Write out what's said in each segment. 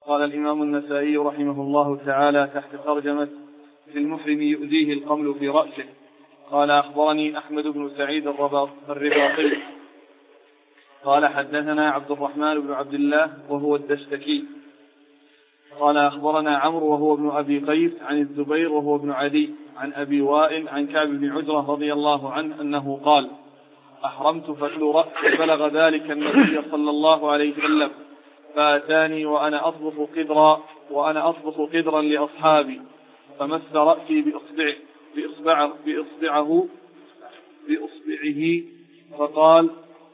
قال الإمام النسائي رحمه الله تعالى تحت ترجمة في المحرم يؤذيه القمل في رأسه. قال أخبرني أحمد بن سعيد الرباطي قال حدثنا عبد الرحمن بن عبد الله وهو الدشتكي قال أخبرنا عمرو وهو ابن أبي قيس عن الزبير وهو ابن عدي عن أبي وائل عن كعب بن عجرة رضي الله عنه أنه قال أحرمت فتل رأسي بلغ ذلك النبي صلى الله عليه وسلم فأتاني وأنا أطبخ قدرا لأصحابي فمس رأسي بإصبعه فقال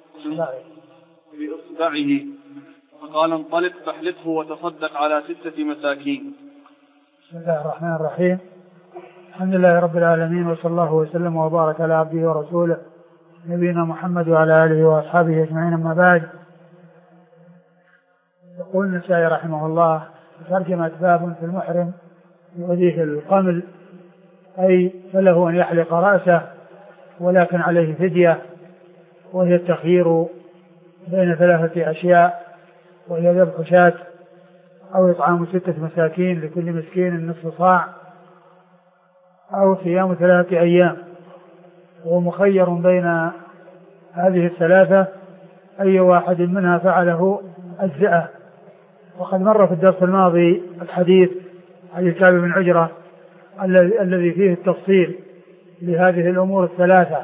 انطلق فاحلقه وتصدق على 6 مساكين. بسم الله الرحمن الرحيم. الحمد لله رب العالمين، وصلى الله وسلم وبارك على عبده ورسوله نبينا محمد وعلى آله وأصحابه أجمعين، أما بعد. يقول النسائي رحمه الله ترجمة باب في المحرم يؤذيه القمل، أي فله أن يحلق رأسه ولكن عليه فدية، وهي التخيير بين 3 أشياء، وهي ذبح شاة أو إطعام 6 مساكين لكل مسكين نصف صاع، أو صيام 3 أيام. وهو مخير بين هذه ال3، أي واحد منها فعله أجزأه. وقد مر في الدرس الماضي الحديث عن كعب بن عجرة الذي فيه التفصيل لهذه الأمور ال3.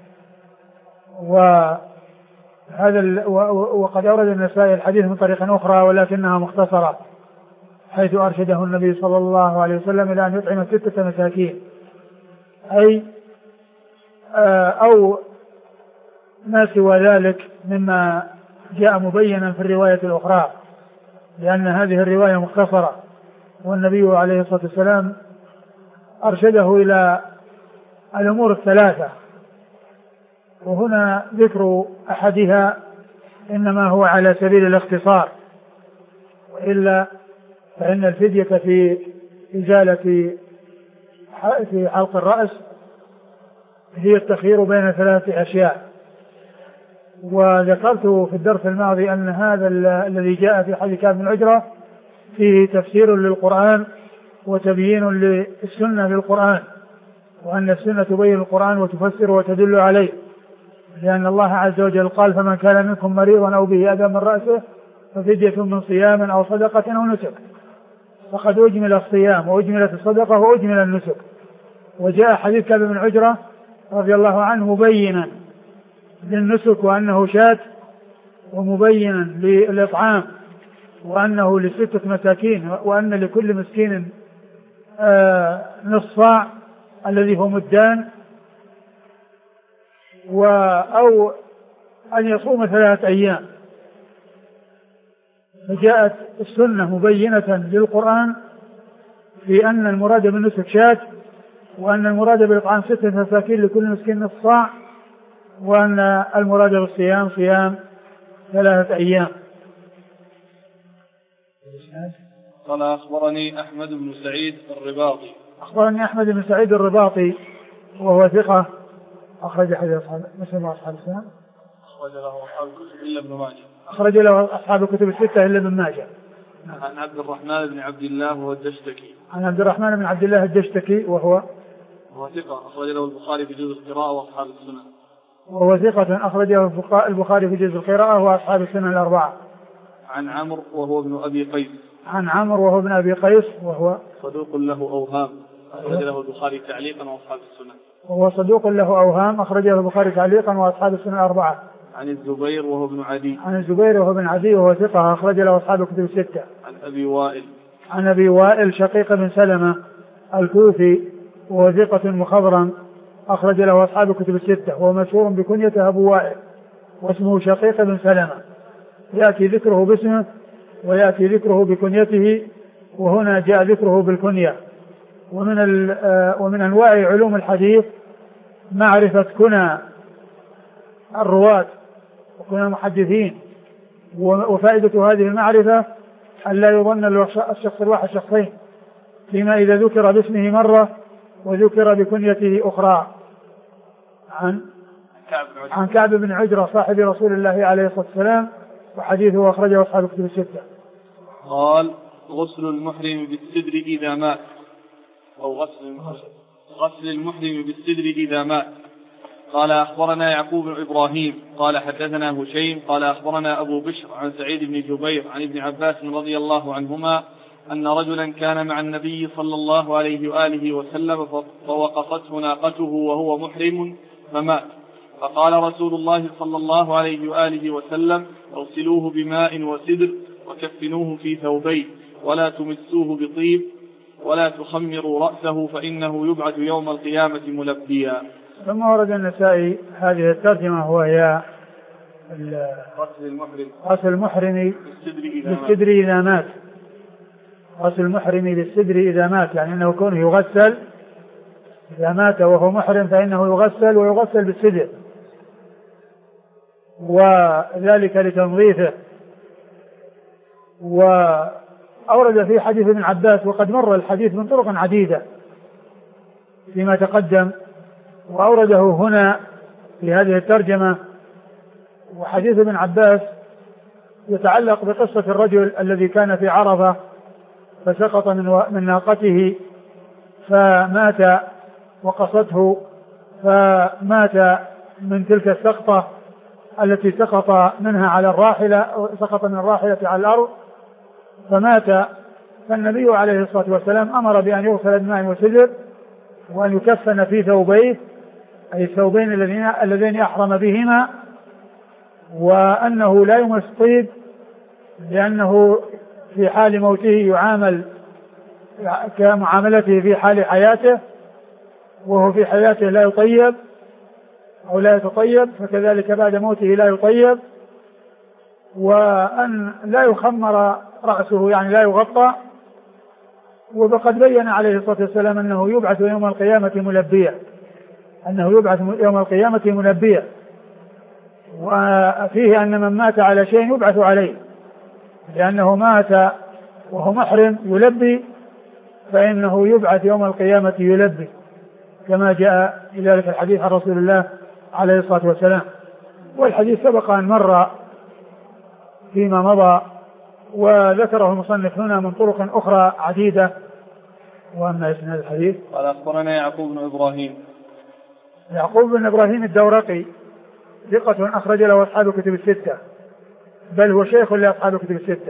وقد أورد النسائي الحديث من طريق أخرى ولكنها مختصرة، حيث أرشده النبي صلى الله عليه وسلم إلى أن يطعم 6 مساكين، أي أو ما سوى ذلك مما جاء مبينا في الرواية الأخرى، لأن هذه الرواية مختصرة، والنبي عليه الصلاة والسلام أرشده إلى الأمور ال3. وهنا ذكر أحدها إنما هو على سبيل الاختصار، وإلا فإن الفدية في إزالة في حلق الرأس هي التخيير بين 3 أشياء. وذكرت في الدرس الماضي أن هذا الذي جاء في حديث كعب بن عجرة فيه تفسير للقرآن وتبيين للسنة للقرآن، وأن السنة تبين القرآن وتفسر وتدل عليه، لأن الله عز وجل قال فمن كان منكم مريضا أو به أذى من رأسه ففدية من صيام أو صدقة أو نسك. فقد أجمل الصيام وأجملت الصدقة وأجمل النسك. وجاء حديث كعب بن عجرة رضي الله عنه مبينا للنسك وأنه شاة، ومبينا للإطعام وأنه ل6 مساكين، وأن لكل مسكين نصف صاع الذي هو مدان، أو أن يصوم 3 أيام. فجاءت السنة مبينة للقرآن في أن المراد بالنسك شاة، وأن المراد بالإطعام 6 مساكين لكل مسكين نصف صاع، وأن المراد بالصيام صيام 3 أيام. قال أخبرني أحمد بن سعيد الرباطي. أخبرني أحمد بن سعيد الرباطي وهو ثقة، أخرج حديث مسلم وأصحاب السنن. أخرج له أصحاب الكتب إلا ابن ماجه. أخرج له أصحاب الكتب 6 إلا ابن ماجه. عن عبد الرحمن بن عبد الله وهو الدشتكي. عن عبد الرحمن بن عبد الله الدشتكي وهو ثقة، أخرج له البخاري في جزء القراءة وأصحاب السنن. وهو ثقة، أخرجه البخاري في جزء القراءة وأصحاب السنن 4. عن عمرو وهو ابن أبي قيس. عن عمرو وهو ابن أبي قيس وهو صدوق له أوهام، أخرج له البخاري تعليقا وأصحاب السنن. وهو صدوق له أوهام، أخرجه البخاري تعليقا وأصحاب السنن 4. عن الزبير وهو ابن عدي. عن الزبير وهو ابن عدي وهو ثقة، أخرج له أصحاب الكتب 6. عن أبي وائل. عن أبي وائل شقيق بن سلمة الكوفي وهو ثقة مخضرم، أخرج له أصحاب الكتب 6، وهو مشهور بكنيته أبو وائل، واسمه شقيق بن سلمة، يأتي ذكره باسمه ويأتي ذكره بكنيته، وهنا جاء ذكره بالكنية. ومن أنواع علوم الحديث معرفة كنى الرواة وكنى المحدثين، وفائدة هذه المعرفة أن لا يظن الشخص الواحد شخصين، فيما إذا ذكر باسمه مرة وذكر بكنيته أخرى. عن كعب بن عجرة صاحب رسول الله عليه الصلاة والسلام، وحديثه أخرجه أصحاب الكتب 6. قال غسل المحرم بالسدر إذا مات، أو غسل المحرم بالسدر إذا مات. قال أخبرنا يعقوب بن إبراهيم قال حدثنا هشيم قال أخبرنا أبو بشر عن سعيد بن جبير عن ابن عباس رضي الله عنهما أن رجلا كان مع النبي صلى الله عليه وآله وسلم فوقصته ناقته وهو محرم فمات، فقال رسول الله صلى الله عليه وآله وسلم اغسلوه بماء وسدر وكفنوه في ثوبين ولا تمسوه بطيب ولا تخمروا رأسه فإنه يبعث يوم القيامة ملبيا. ثم ورد النسائي هذه الترجمة وهي غسل المحرم بالسدر إذا مات. غسل المحرم بالسدر إذا مات، يعني أنه كونه يغسل إذا مات وهو محرم فإنه يغسل ويغسل بالسدر، وذلك لتنظيفه. وأورد في حديث ابن عباس، وقد مر الحديث من طرق عديدة فيما تقدم، وأورده هنا في هذه الترجمة. وحديث ابن عباس يتعلق بقصة الرجل الذي كان في عرفة فسقط من ناقته فمات، وقصته فمات من تلك السقطة التي سقط منها على الراحلة، سقط من الراحلة على الأرض فمات. فالنبي عليه الصلاة والسلام أمر بأن يغسل بماء وسدر وأن يكفن في ثوبيه، أي الثوبين اللذين أحرم بهما، وأنه لا يمس طيب لأنه في حال موته يعامل كمعاملته في حال حياته، وهو في حياته لا يطيب أو لا يتطيب، فكذلك بعد موته لا يطيب. وأن لا يخمر رأسه، يعني لا يغطى. وقد بين عليه الصلاة والسلام أنه يبعث يوم القيامة ملبيا، أنه يبعث يوم القيامة ملبيا، وفيه أن من مات على شيء يبعث عليه، لأنه مات وهو محرم يلبي فإنه يبعث يوم القيامة يلبي، كما جاء في ذلك الحديث عن رسول الله عليه الصلاة والسلام. والحديث سبق أن مر فيما مضى، وذكره المصنف هنا من طرق أخرى عديدة. وأما اسم الحديث قال أخبرنا يعقوب بن إبراهيم. يعقوب بن إبراهيم الدورقي ثقة أخرج له أصحاب الكتب الستة، بل هو شيخ لأصحاب الكتب الستة.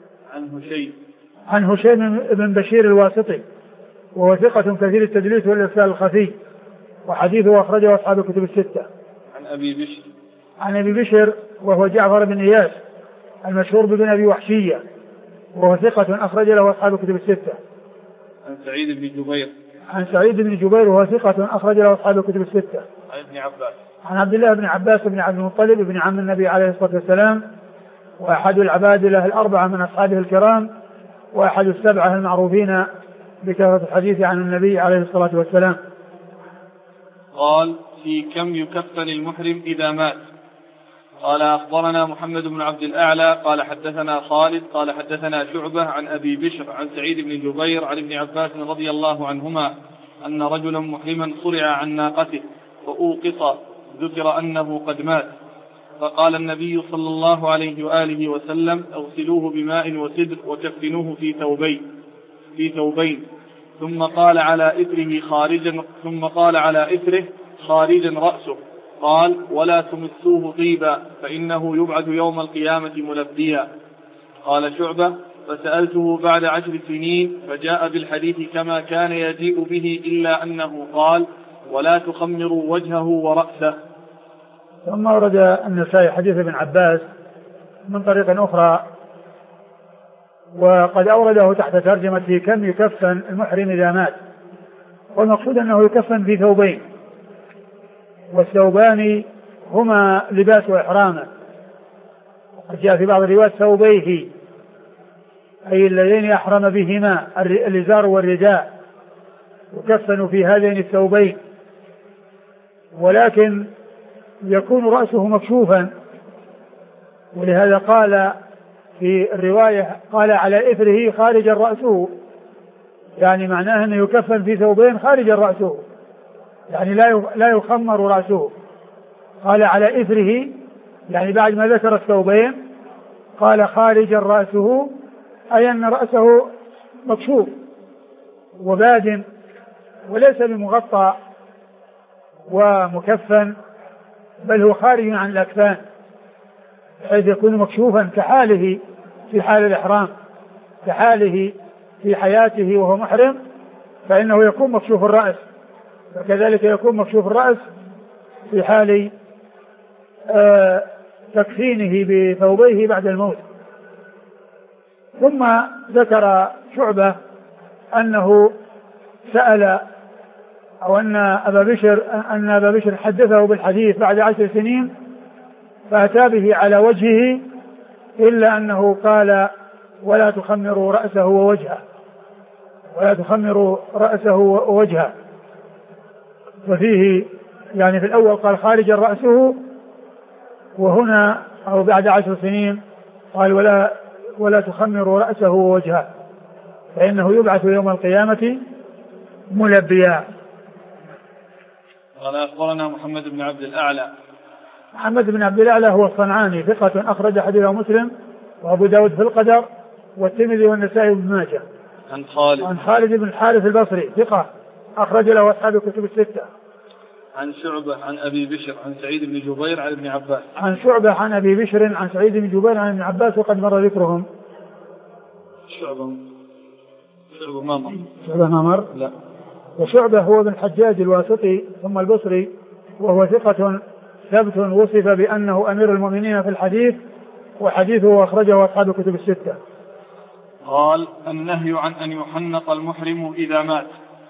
عن هشيم بن بشير الواسطي، وهو ثقة كثير التدليس والإرسال الخفي، وحديثه أخرجه أصحاب الكتب الستة. عن أبي بشر وهو جعفر بن إياس المشهور بن أبي وحشية، وهو ثقة أخرج له أصحاب الكتب الستة. عن سعيد بن جبير وهو ثقة أخرج له أصحاب الكتب الستة. عن عبد الله بن عباس بن عبد المطلب بن عم النبي عليه الصلاة والسلام، وأحد العباد له الأربعة من أصحابه الكرام، وأحد السبعة المعروفين بكثرة الحديث عن النبي عليه الصلاة والسلام. قال: في كم يكفن المحرم إذا مات؟ قال: أخبرنا محمد بن عبد الأعلى قال حدثنا خالد قال حدثنا شعبة عن أبي بشر عن سعيد بن جبير عن ابن عباس رضي الله عنهما أن رجلا محرما صرع عن ناقته وأوقص، ذكر أنه قد مات، فقال النبي صلى الله عليه وآله وسلم: اغسلوه بماء وسدر وكفنوه في ثوبين، ثم قال على إثره خارجا رأسه، قال: ولا تمسوه طيبا فإنه يبعث يوم القيامة ملبيا. قال شعبة: فسألته بعد 10 سنين فجاء بالحديث كما كان يجيء به، إلا أنه قال: ولا تخمروا وجهه ورأسه. ثم ورد النسائي حديث ابن عباس من طريق أخرى، وقد أورده تحت ترجمة كم يكفن المحرم إذا مات، والمقصود أنه يكفن في ثوبين، والثوبان هما لباس وإحرامه. وقد جاء في بعض الروايات ثوبيه، أي اللذين يحرم بهما الإزار والرداء، يكفن في هذين الثوبين، ولكن يكون رأسه مكشوفا، ولهذا قال في الرواية قال على إثره خارج رأسه، يعني معناه أنه يكفن في ثوبين خارج رأسه، يعني لا يخمر رأسه. قال على إثره، يعني بعد ما ذكر الثوبين قال خارج رأسه، أي أن رأسه مكشوف وباد وليس بمغطى ومكفن، بل هو خارج عن الأكفان، حيث يكون مكشوفا كحاله في حال الإحرام، كحاله في حياته وهو محرم، فإنه يكون مكشوف الرأس، وكذلك يكون مكشوف الرأس في حال تكفينه بثوبيه بعد الموت. ثم ذكر شعبة أنه سأل أو أن أبا بشر حدثه بالحديث بعد 10 سنين فأتى به على وجهه، إلا أنه قال ولا تخمروا رأسه ووجهه، ولا تخمروا رأسه ووجهه. وفيه يعني في الأول قال خارج رأسه، وهنا أو بعد 10 سنين قال ولا تخمروا رأسه ووجهه، فإنه يبعث يوم القيامة ملبيا. قال أخبرنا محمد بن عبد الأعلى. محمد بن عبد الأعلى هو الصنعاني ثقة أخرج حديثه مسلم وأبو داود في القدر والترمذي والنسائي وابن ماجه. عن خالد بن الحارث البصري ثقة أخرج له أصحاب الكتب الستة. عن شعبة عن أبي بشر عن سعيد بن جبير عن ابن عباس. عن شعبة عن أبي بشر عن سعيد بن جبير عن ابن عباس وقد مر ذكرهم. شعبة ما مر. شعبة ما مر؟ لا. وشعبة هو بن الحجاج الواسطي ثم البصري، وهو ثقة ثبت وصف بأنه أمير المؤمنين في الحديث، وحديثه أخرجه أصحاب الكتب الستة. قال النهي عن أن يحنط المحرم إذا مات.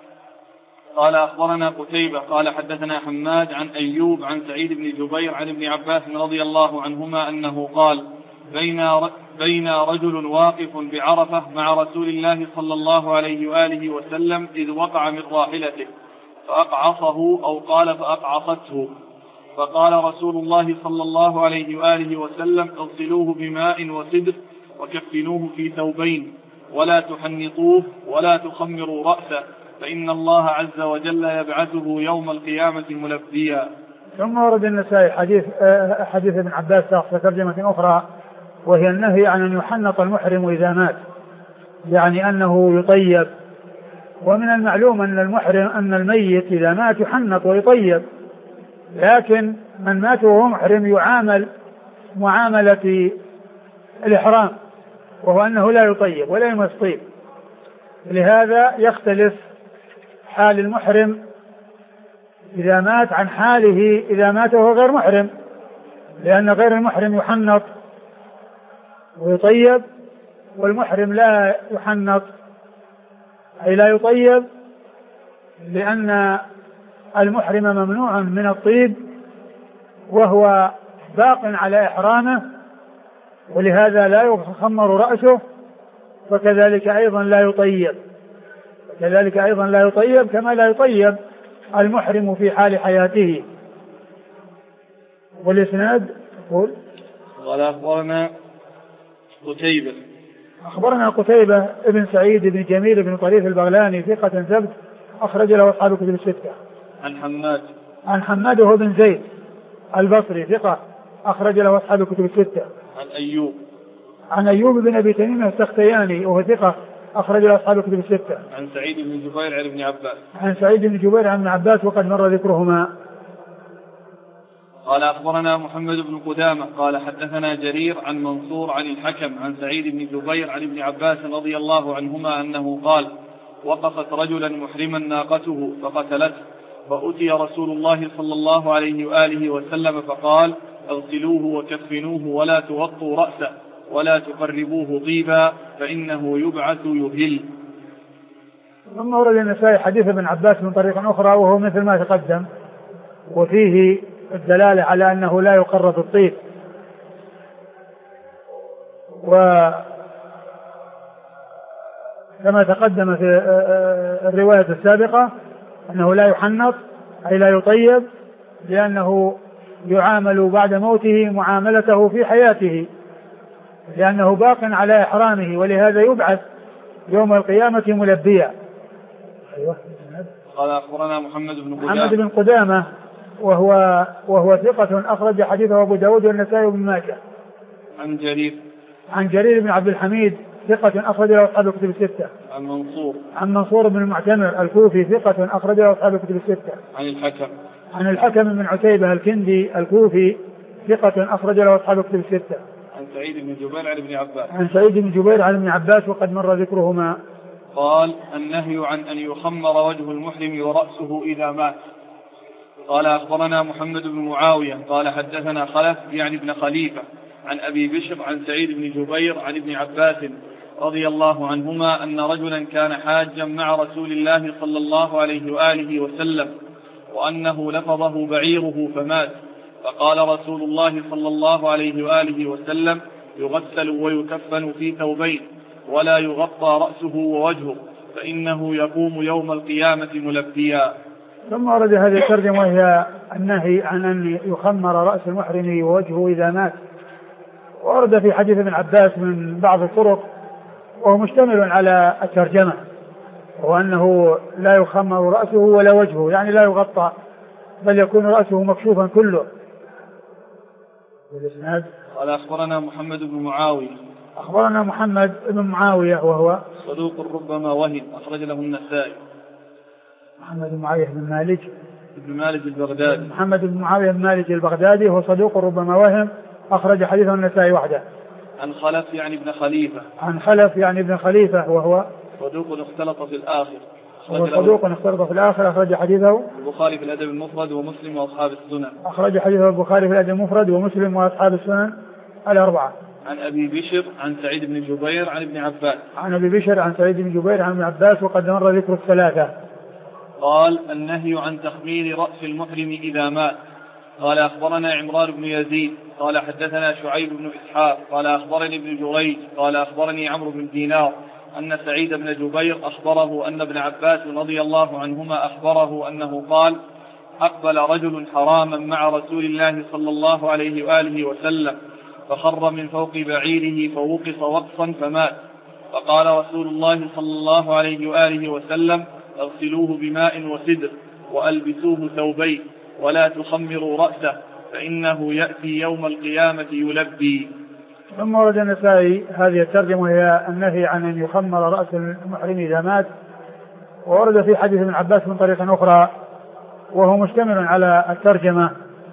قال أخبرنا قتيبة قال حدثنا حماد عن أيوب عن سعيد بن جبير عن ابن عباس رضي الله عنهما أنه قال بين رجل واقف بعرفة مع رسول الله صلى الله عليه وآله وسلم إذ وقع من راحلته فأقعصه أو قال فأقعصته، فقال رسول الله صلى الله عليه وآله وسلم اغسلوه بماء وسدر وكفنوه في ثوبين ولا تحنطوه ولا تخمروا رأسه فإن الله عز وجل يبعثه يوم القيامة ملبيا. ثم ورد النسائي حديث ابن عباس في ترجمة أخرى، وهي النهي عن أن يحنط المحرم إذا مات، يعني أنه يطيب. ومن المعلوم أن الميت إذا مات يحنط ويطيب، لكن من مات وهو محرم يعامل معاملة الإحرام، وهو أنه لا يطيب ولا يمس طيب. لهذا يختلف حال المحرم إذا مات عن حاله إذا مات وهو غير محرم، لأن غير المحرم يحنط ويطيب، والمحرم لا يحنط أي لا يطيب، لأن المحرم ممنوع من الطيب وهو باق على إحرامه، ولهذا لا يخمر رأسه، فكذلك أيضا لا يطيب كما لا يطيب المحرم في حال حياته. والإسناد يقول قال أخبرنا قتيبة ابن سعيد بن جميل بن طريف البغلاني ثقة ثبت أخرج له أصحاب الكتب الستة. عن حماد هو بن زيد البصري ثقة أخرج له أصحاب الكتب الستة. عن أيوب بن أبي تميم السختياني وهو ثقة أخرج له أصحاب الكتب الستة. عن سعيد بن جبير عن ابن عباس وقد مر ذكرهما. قال أخبرنا محمد بن قدامة قال حدثنا جرير عن منصور عن الحكم عن سعيد بن جبير عن ابن عباس رضي الله عنهما أنه قال وقفت رجلا محرما ناقته فقتلته، فأتي رسول الله صلى الله عليه وآله وسلم فقال اغسلوه وكفنوه ولا توطوا رأسه ولا تقربوه طيبا فإنه يبعث يهل. ثم ورد النسائي حديث ابن عباس من طريق أخرى وهو مثل ما تقدم، وفيه الدلالة على أنه لا يقرب الطيب، وكما تقدم في الرواية السابقة أنه لا يحنط أي لا يطيب، لأنه يعامل بعد موته معاملته في حياته، لأنه باق على إحرامه، ولهذا يبعث يوم القيامة ملبيا. قال أخبرنا محمد بن قدامة وهو ثقة أخرج حديثه أبو داود والنسائي وابن ماجه. عن جرير بن عبد الحميد ثقة أخرج له أصحاب الكتب الستة. عن منصور بن المعتمر الكوفي ثقة أخرج له أصحاب الكتب الستة. عن الحكم بن عتيبة الكندي الكوفي ثقة أخرج له أصحاب الكتب الستة. عن سعيد بن جبير عن ابن عباس. عن سعيد بن جبير عن ابن عباس وقد مر ذكرهما. قال النهي عن أن يخمر وجه المحرم ورأسه إذا مات. قال أخبرنا محمد بن معاوية قال حدثنا خلف يعني بن خليفة عن أبي بشر عن سعيد بن جبير عن ابن عباس رضي الله عنهما أن رجلا كان حاجا مع رسول الله صلى الله عليه وآله وسلم وأنه لفظه بعيره فمات، فقال رسول الله صلى الله عليه وآله وسلم يغسل ويكفن في ثوبين ولا يغطى رأسه ووجهه فإنه يقوم يوم القيامة ملبيا. ثم ورد هذه الترجمة وهي النهي عن أن يخمر رأس المحرم ووجهه إذا مات. ورد في حديث ابن عباس من بعض الطرق وهو مشتمل على الترجمة، وأنه لا يخمر رأسه ولا وجهه، يعني لا يغطى بل يكون رأسه مكشوفا كله. قال أخبرنا محمد بن معاوية. أخبرنا محمد بن معاوية وهو صدوق ربما وهم أخرج له النسائي. محمد بن معاوية بن مالك البغدادي. محمد بن معاوية بن مالك البغدادي هو صدوق ربما وهم أخرج حديثه النسائي وحده. عن خلف يعني ابن خليفة. عن خلف يعني ابن خليفة وهو صدوق اختلط في الآخر. أخرج حديثه البخاري في الأدب المفرد ومسلم وأصحاب السنن. أخرج حديثه البخاري في الأدب المفرد ومسلم وأصحاب السنن الأربعة. عن أبي بشر عن سعيد بن جبير عن ابن عباس. عن أبي بشر عن سعيد بن جبير عن ابن عباس وقد مر ذكر الثلاثة. قال النهي عن تخمير رأس المحرم إذا مات. قال أخبرنا عمران بن يزيد قال حدثنا شعيب بن إسحاق قال أخبرني ابن جريج قال أخبرني عمرو بن دينار أن سعيد بن جبير أخبره أن ابن عباس رضي الله عنهما أخبره أنه قال أقبل رجل حراما مع رسول الله صلى الله عليه وآله وسلم فخر من فوق بعيره فوقف وقفا فمات، فقال رسول الله صلى الله عليه وآله وسلم اغسلوه بماء وسدر وألبسوه ثوبين ولا تخمروا رأسه فإنه يأتي يوم القيامة يلبي. ثم ورد النسائي هذه الترجمة هي النهي عن أن يخمر رأس المحرم إذا مات. وورد في حديث ابن عباس من طريق أخرى وهو مشتمل على الترجمة،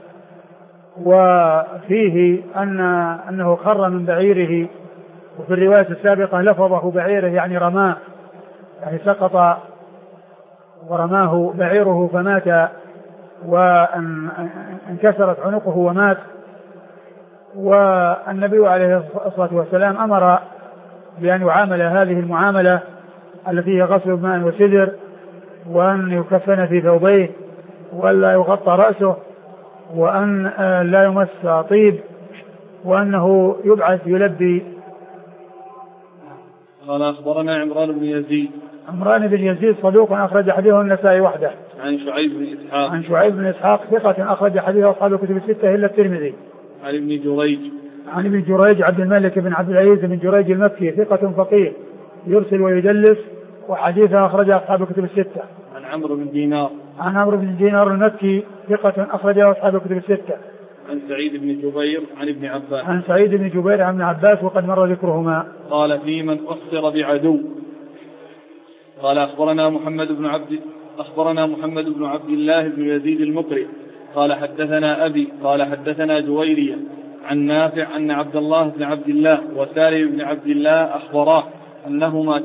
وفيه أنه خر من بعيره، وفي الرواية السابقة لفظه بعيره يعني رماه، يعني سقط ورماه بعيره فمات وانكسرت عنقه ومات. والنبي عليه الصلاة والسلام أمر بأن يعامل هذه المعاملة التي هي غسل بماء وسدر، وأن يكفن في ثوبيه ولا يغطى رأسه، وأن لا يمس طيب، وأنه يبعث يلبي. قال أخبرنا عمران بن يزيد صدوق أخرج حديثه النسائي وحده. عن شعيب بن إسحاق ثقة أخرج حديثه أصحاب الكتب الستة إلا الترمذي. عن ابن جريج عبد الملك بن عبد العزيز بن جريج المكي ثقة فقيه يرسل ويدلس وحديثه أخرج أصحاب الكتب الستة. عن عمرو بن دينار المكي ثقة أخرجه أصحاب الكتب الستة. عن سعيد بن جبير عن ابن عباس وقد مر ذكرهما. قال في من أخسر بعدو. قال أخبرنا محمد بن عبد الله بن يزيد المقري قال حدثنا أبي قال حدثنا جويرية عن نافع أن عبد الله بن عبد الله وسالم بن عبد الله أخبراه أنهما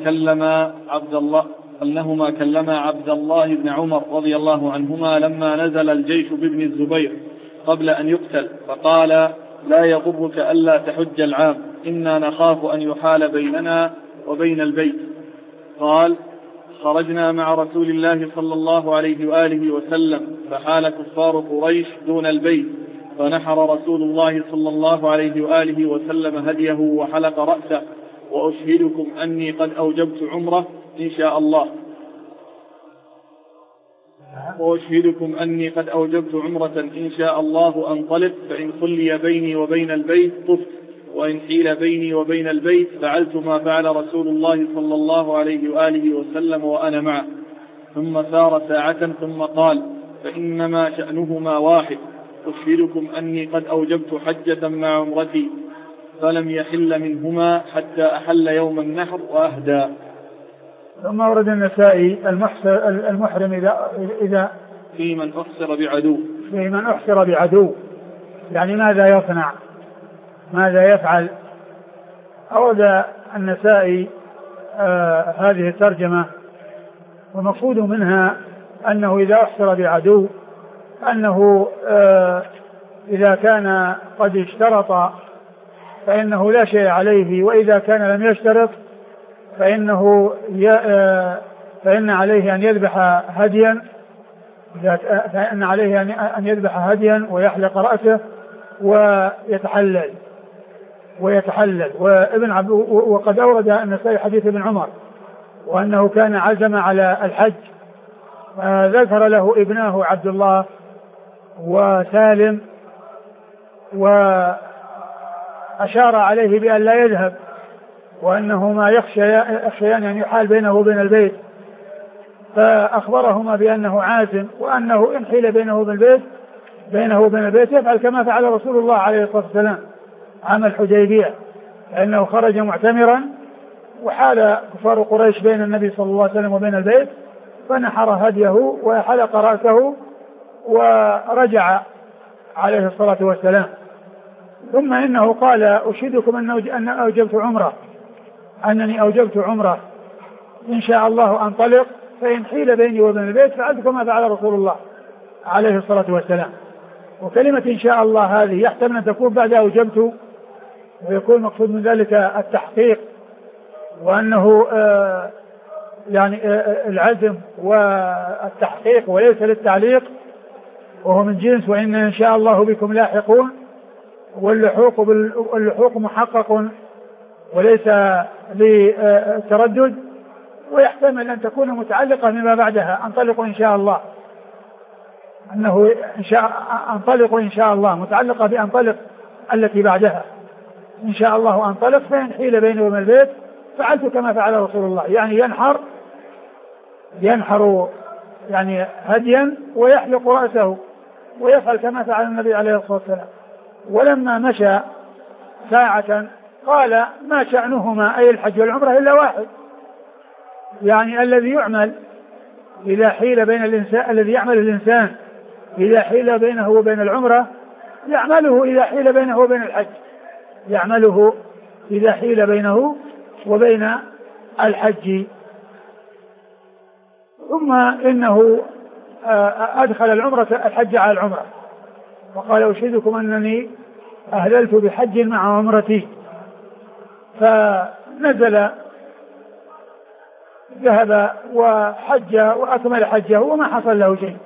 كلما عبد الله بن عمر رضي الله عنهما لما نزل الجيش بابن الزبير قبل أن يقتل، فقال لا يضرك ألا تحج العام، إنا نخاف أن يحال بيننا وبين البيت. قال خرجنا مع رسول الله صلى الله عليه وآله وسلم فحال كفار قريش دون البيت، فنحر رسول الله صلى الله عليه وآله وسلم هديه وحلق رأسه، وأشهدكم أني قد أوجبت عمرة إن شاء الله أنطلق، فإن خلي بيني وبين البيت طفت، وإن حيل بيني وبين البيت فعلت ما فعل رسول الله صلى الله عليه وآله وسلم وأنا معه. ثم سار ساعة ثم قال فإنما شأنهما واحد، أشهدكم أني قد أوجبت حجة مع عمرتي. فلم يحل منهما حتى أحل يوم النحر وأهدى. ثم ورد النسائي المحرم إذا في من أحصر بعدو، في من أحصر بعدو، يعني ماذا يصنع، ماذا يفعل. أورد النسائي هذه الترجمة، ومقصود منها أنه إذا أحصر بعدو أنه إذا كان قد اشترط فإنه لا شيء عليه، وإذا كان لم يشترط فإن عليه أن يذبح هديا، فإن عليه أن يذبح هديا ويحلق رأسه ويتحلل. وقد أورد النسائي حديث ابن عمر وأنه كان عزم على الحج، ذكر له ابناه عبد الله وسالم، وأشار عليه بأن لا يذهب، وأنهما يخشيان أن يحال بينه وبين البيت، فأخبرهما بأنه عازم، وأنه إن حيل بينه وبين البيت يفعل كما فعل رسول الله عليه الصلاة والسلام عام الحديبية، لأنه خرج معتمرا وحال كفار قريش بين النبي صلى الله عليه وسلم وبين البيت، فنحر هديه وحلق رأسه ورجع عليه الصلاة والسلام. ثم إنه قال: أشهدكم أنني أوجبت عمرة إن شاء الله أنطلق، فإن حيل بيني وبين البيت فعلت كما فعل رسول الله عليه الصلاة والسلام. وكلمة إن شاء الله هذه يحتمل أن تكون بعد أوجبت، ويكون مقصود من ذلك التحقيق، وأنه يعني العزم والتحقيق وليس للتعليق، وهو من جنس وإن إن شاء الله بكم لاحقون، واللحوق محقق وليس للتردد، ويحتمل أن تكون متعلقة بما بعدها: أنطلق إن شاء الله، أنه أنطلق إن شاء الله متعلقة بأنطلق التي بعدها: إن شاء الله أنطلق، فإن حيل بيني وبين البيت فعلت كما فعل رسول الله، يعني ينحر يعني هديا ويحلق رأسه ويفعل كما فعل النبي عليه الصلاة والسلام. ولما مشى ساعة قال: ما شأنهما أي الحج والعمرة إلا واحد، يعني الذي يعمل إذا حيل بين الإنسان، الذي يعمل الإنسان إذا حيل بينه وبين العمرة يعمله إذا حيل بينه وبين الحج، يعمله إذا حيل بينه وبين الحج. ثم إنه أدخل الحج على العمرة، وقال: أشهدكم أنني أهللت بحج مع عمرتي. فنزل ذهب وحج وأكمل حجه وما حصل له شيء.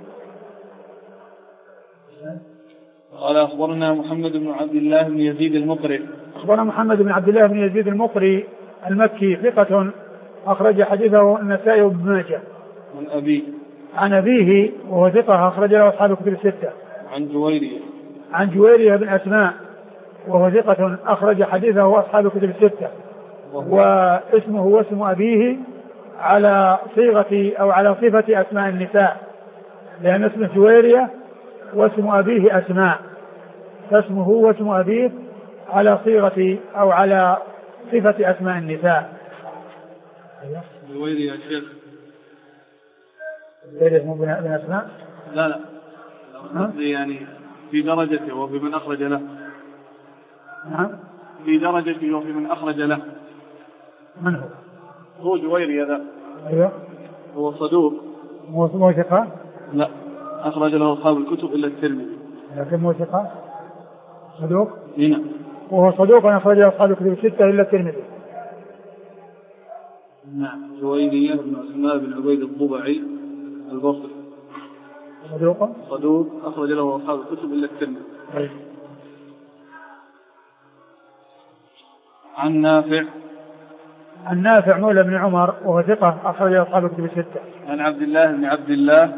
قال: أخبرنا محمد بن عبد الله بن يزيد المقري. أخبرنا محمد بن عبد الله بن يزيد المقري المكي ثقة، أخرج حديثه النسائي وابن ماجه. عن أبيه وهو ثقة، أخرج له أصحاب الكتب الستة. عن جويرية بن أسماء وهو ثقة، أخرج حديثه أصحاب الكتب الستة. واسمه واسم أبيه على صيغة أو على صفة أسماء النساء، لأن اسم جويرية واسم أبيه أسماء، فاسمه واسم أبيه على صيغة أو على صفة أسماء النساء. جويرية يا شيخ، جويرية مو بن أسماء؟ لا يعني في درجته وفي من أخرج له. نعم، في درجته وفي من أخرج له. من هو جويرية ذا. أيوه، هو صدوق. مو ثقة؟ لا، أخرج له أصحاب الكتب إلا الترمذي. لكن مو ثقة؟ صدوق؟ هنا وهو صدوق أخرج له أصحاب الكتب الستة إلا الترمذي. نعم. جويرية بن أسماء بن عبيد الضبعي البصري، صدوق أخرج له أصحاب الكتب إلا الترمذي. عن نافع مولى بن عمر وهو ثقة، أخرج له أصحاب الكتب الستة. عن عبد الله بن عبد الله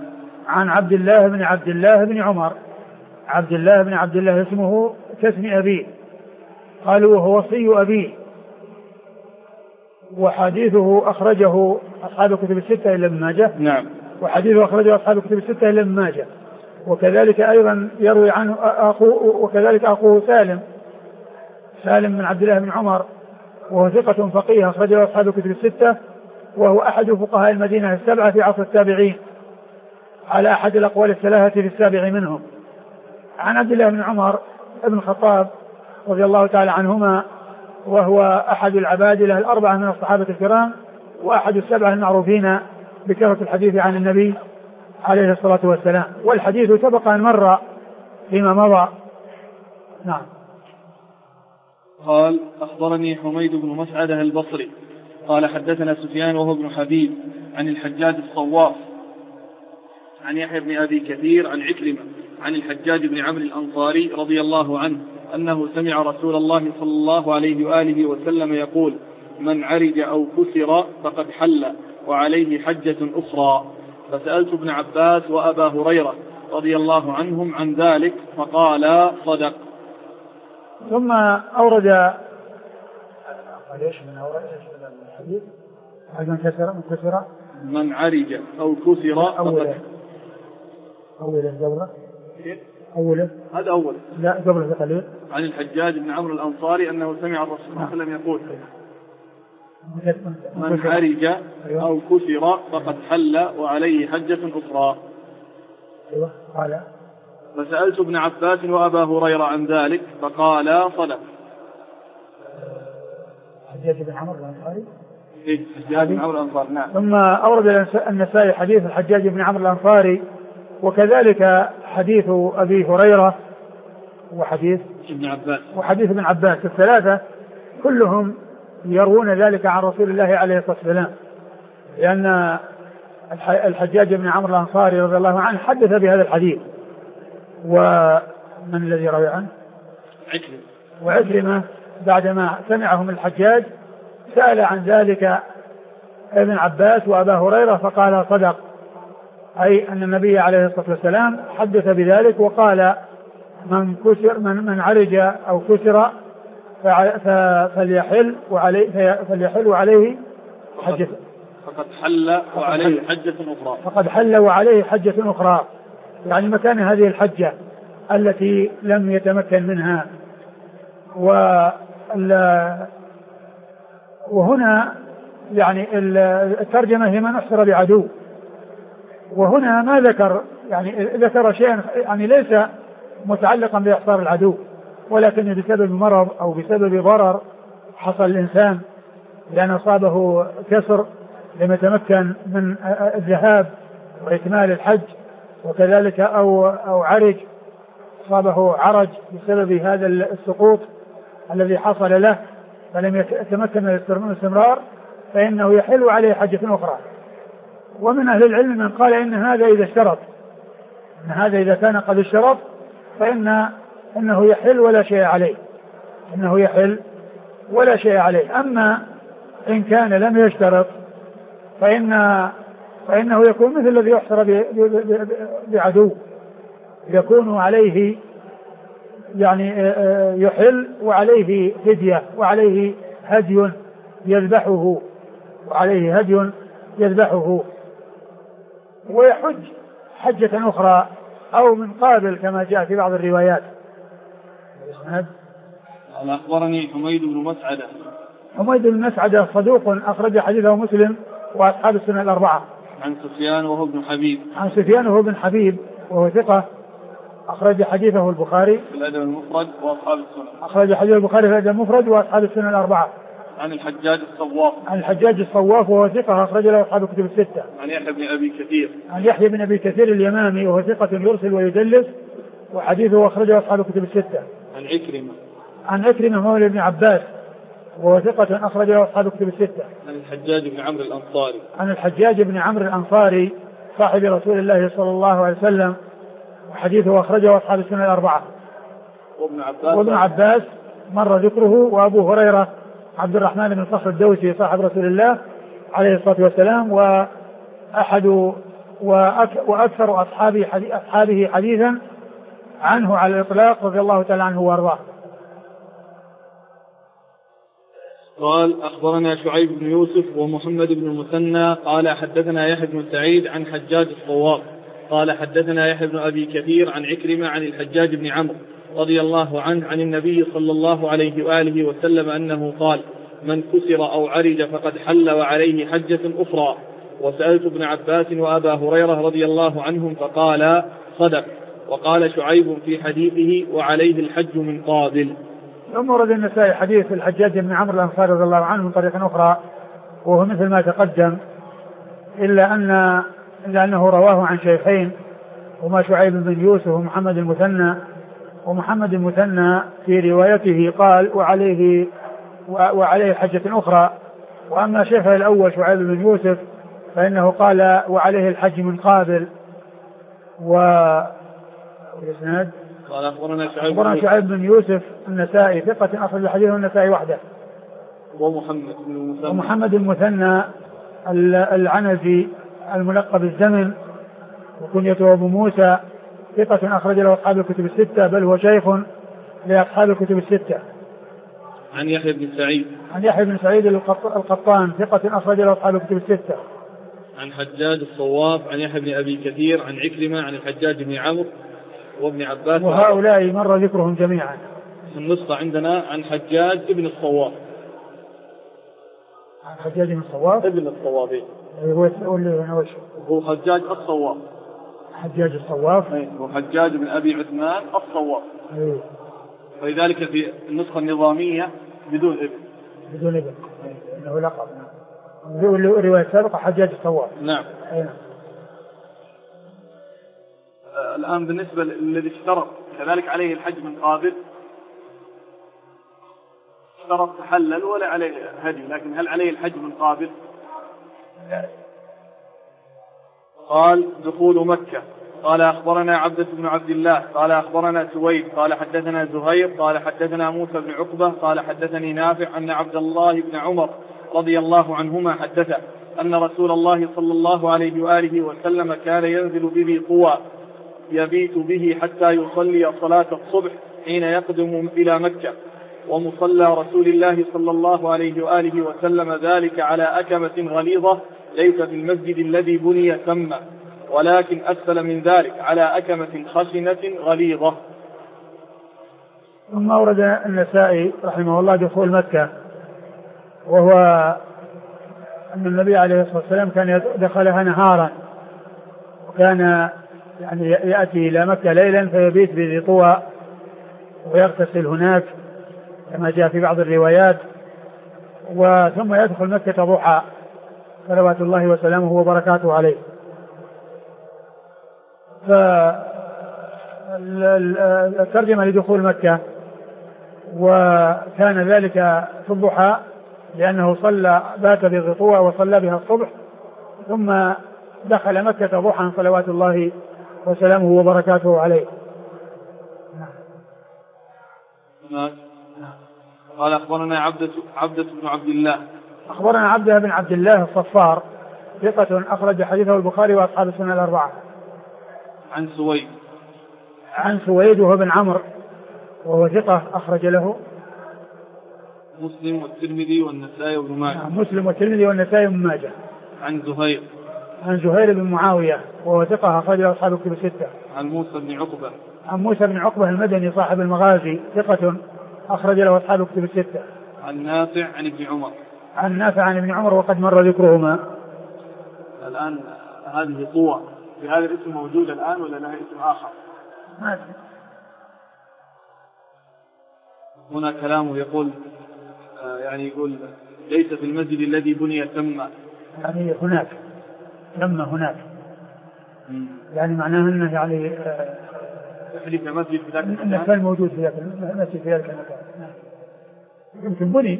بن عمر. عبد الله بن عبد الله اسمه كاسم أبيه، قالوا وهو وصي أبيه، وحديثه أخرجه أصحاب الكتب الستة إلا ابن ماجه. نعم. وحديثه أخرجه أصحاب الكتب الستة إلا ابن ماجه. وكذلك أيضا يروي عنه أخوه سالم سالم بن عبد الله بن عمر وهو ثقة فقيه أخرجه أصحاب الكتب الستة، وهو أحد فقهاء المدينة السبعة في عصر التابعين على أحد الأقوال الثلاثة في السابع منهم. عن عبد الله بن عمر بن الخطاب رضي الله تعالى عنهما، وهو أحد العبادلة الأربعة من الصحابة الكرام، وأحد السبعة المعروفين بكثرة الحديث عن النبي عليه الصلاة والسلام، والحديث سبق أن مر فيما مضى. نعم. قال أخبرني حميد بن مسعدة البصري قال حدثنا سفيان وهو ابن حبيب عن الحجاج الصواف عن يحيى بن أبي كثير عن عكرمة عن الحجاج بن عمرو الأنصاري رضي الله عنه أنه سمع رسول الله صلى الله عليه وآله وسلم يقول: من عرج أو كسر فقد حل وعليه حجة أخرى. فسألت ابن عباس وأبا هريرة رضي الله عنهم عن ذلك فقال: صدق. ثم أورد من عرج أو كسر أوله هذا أوله لا قبل بقليل عن الحجاج بن عمرو الأنصاري أنه سمع الرسول صلى الله عليه وسلم يقول: من عرج أو كسر فقد حل وعليه حجة أخرى. قال. فسألت ابن عباس وأبا هريرة عن ذلك فقال: صدق. حجاج بن عمرو الأنصاري. حجاج بن عمرو الأنصاري. نعم. ثم أورد النسائي حديث الحجاج بن عمرو الأنصاري، وكذلك حديث أبي هريرة وحديث ابن عباس الثلاثة كلهم يروون ذلك عن رسول الله عليه الصلاة والسلام، لأن الحجاج بن عمرو الأنصاري رضي الله عنه حدث بهذا الحديث. ومن الذي روى عنه؟ وعكرمة بعدما سمعه من الحجاج سأل عن ذلك ابن عباس وأبا هريرة فقال: صدق، أي أن النبي عليه الصلاة والسلام حدث بذلك وقال: من عرج أو كسر فليحل وعليه حجة. فقد حل وعليه حجة أخرى. فقد حل وعليه حجة أخرى، يعني مكان هذه الحجة التي لم يتمكن منها. وهنا يعني الترجمة هي من أحصر بعدو، وهنا ما ذكر، يعني ذكر شيئا يعني ليس متعلقا بإحصار العدو، ولكن بسبب مرض أو بسبب ضرر حصل الإنسان لأن أصابه كسر لم يتمكن من الذهاب وإكمال الحج، وكذلك أو عرج أصابه عرج بسبب هذا السقوط الذي حصل له فلم يتمكن من الاستمرار، فإنه يحل عليه حجة أخرى. ومن أهل العلم من قال إن هذا إذا اشترط، إن هذا إذا كان قد اشترط فإنه يحل ولا شيء عليه، إنه يحل ولا شيء عليه. أما إن كان لم يشترط فإنه يكون مثل الذي يحصر بعدو، يكون عليه يعني يحل وعليه فدية وعليه هدي يذبحه ويحج حجة أخرى أو من قابل كما جاء في بعض الروايات. أخبرني حميد بن مسعدة. حميد بن مسعدة صدوق أخرج حديثه مسلم وأصحاب السنة الأربعة. عن سفيان وهو ابن حبيب وهو ثقة أخرج حديثه البخاري في الأدب المفرد وأصحاب السنة. أخرج حديث البخاري في الأدب المفرد وأصحاب السنة الأربعة. عن الحجاج الصواف وهو ثقة أخرج له أصحاب الكتب الستة. عن يحيى بن أبي كثير اليمامي وهو ثقة يرسل ويدلس وحديثه أخرجه أصحاب الكتب الستة. عن عكرمة مولى ابن عباس وهو ثقة أخرجه أصحاب الكتب الستة. عن الحجاج بن عمرو الأنصاري صاحب رسول الله صلى الله عليه وسلم وحديثه أخرجه أصحاب السنة الأربعة. وابن عباس مر ذكره، وأبو هريرة عبد الرحمن بن صخر الدوسي صاحب رسول الله عليه الصلاة والسلام وأحد وأكثر أصحابه حديثا عنه على الإطلاق رضي الله تعالى عنه وأرضاه. قال أخبرنا شعيب بن يوسف ومحمد بن المثنى قال حدثنا يحيى بن سعيد عن حجاج الصواف قال حدثنا يحيى بن أبي كثير عن عكرمة عن الحجاج بن عمرو رضي الله عنه عن النبي صلى الله عليه وآله وسلم أنه قال: من كسر أو عرج فقد حل وعليه حجة أخرى. وسألت ابن عباس وأبا هريرة رضي الله عنهم فقال: صدق. وقال شعيب في حديثه: وعليه الحج من قابل. ثم ورد النسائي حديث الحجاج بن عمرو الأنصاري رضي الله عنه من طريق أخرى وهو مثل ما تقدم، إلا أنه رواه عن شيخين هما شعيب بن يوسف ومحمد المثنى. ومحمد المثنى في روايته قال: وعليه حجة أخرى. وأما شيخه الأول شعيب بن يوسف فإنه قال: وعليه الحج من قابل. والإسناد قال أخبرنا شعيب بن يوسف النسائي ثقة أخرج حديثه النسائي وحده. ومحمد المثنى العنزي الملقب الزمن وكنيته أبو موسى ثقة أخرج له أصحاب الكتب الستة، بل هو شيخ لأصحاب الكتب الستة. عن يحيى بن سعيد القطان ثقة أخرج له أصحاب الكتب الستة. عن حجاج الصواف عن يحيى بن أبي كثير عن عكرمة عن الحجاج بن عمرو وابن عباس. وهؤلاء مر ذكرهم جميعا. النسخة عندنا عن حجاج ابن الصواف. عن حجاج بن الصواف ابن الصوافي. هو حجاج الصواف. حجاج الصواف. هو حجاج بن أبي عثمان الصواف. ولذلك في النسخة النظامية بدون ابن. إنه لقب. الرواية السابقة حجاج الصواف. نعم. الآن بالنسبة للذي اشترط كذلك عليه الحج من قابل، اشترط تحلل ولا عليه هدي، لكن هل عليه الحج من قابل؟ قال: دخول مكة. قال: أخبرنا عبدة بن عبد الله قال أخبرنا سويد قال حدثنا زهير قال حدثنا موسى بن عقبة قال حدثني نافع أن عبد الله بن عمر رضي الله عنهما حدثه أن رسول الله صلى الله عليه وآله وسلم كان ينزل بذي طوى يبيت به حتى يصلي صلاة الصبح حين يقدم إلى مكة، ومصلى رسول الله صلى الله عليه وآله وسلم ذلك على أكمة غليظة ليس في المسجد الذي بني ثم، ولكن أسفل من ذلك على أكمة خشنة غليظة. ثم أورد النسائي رحمه الله دخول مكة، وهو أن النبي عليه الصلاة والسلام كان دخلها نهارا، وكان يعني يأتي إلى مكة ليلا فيبيت بذي طوى ويغتسل هناك كما جاء في بعض الروايات، ثم يدخل مكة ضحى صلوات الله وسلامه وبركاته عليه. فالترجمة لدخول مكة، وكان ذلك في الضحى لأنه بات بذي طوى وصلى بها الصبح ثم دخل مكة ضحى صلوات الله وسلامه وبركاته عليه. قال أخبرنا عبدة بن عبد الله. أخبرنا عبدة بن عبد الله الصفار ثقة أخرج حديثه البخاري وأصحاب السنة الأربعة. عن سويد وهو بن عمرو وهو ثقة أخرج له مسلم والترمذي والنسائي وابن ماجه. مسلم والترمذي والنسائي وابن ماجه. عن زهير بن معاوية وهو ثقة أخرج له أصحاب الكتب الستة. عن موسى بن عقبة المدني صاحب المغازي ثقة أخرج له أصحاب الكتب الستة. عن نافع عن ابن عمر وقد مر ذكرهما. الآن هذه طوى بهذا الاسم موجودة الآن ولا لها اسم آخر؟ هنا كلامه يقول يقول ليس في المسجد الذي بني ثم، يعني هناك يعني معناه انه يعني يحلف مسجد في ذاك المكان كان موجود في ذاك المسجد في ذاك المكان. يمكن بني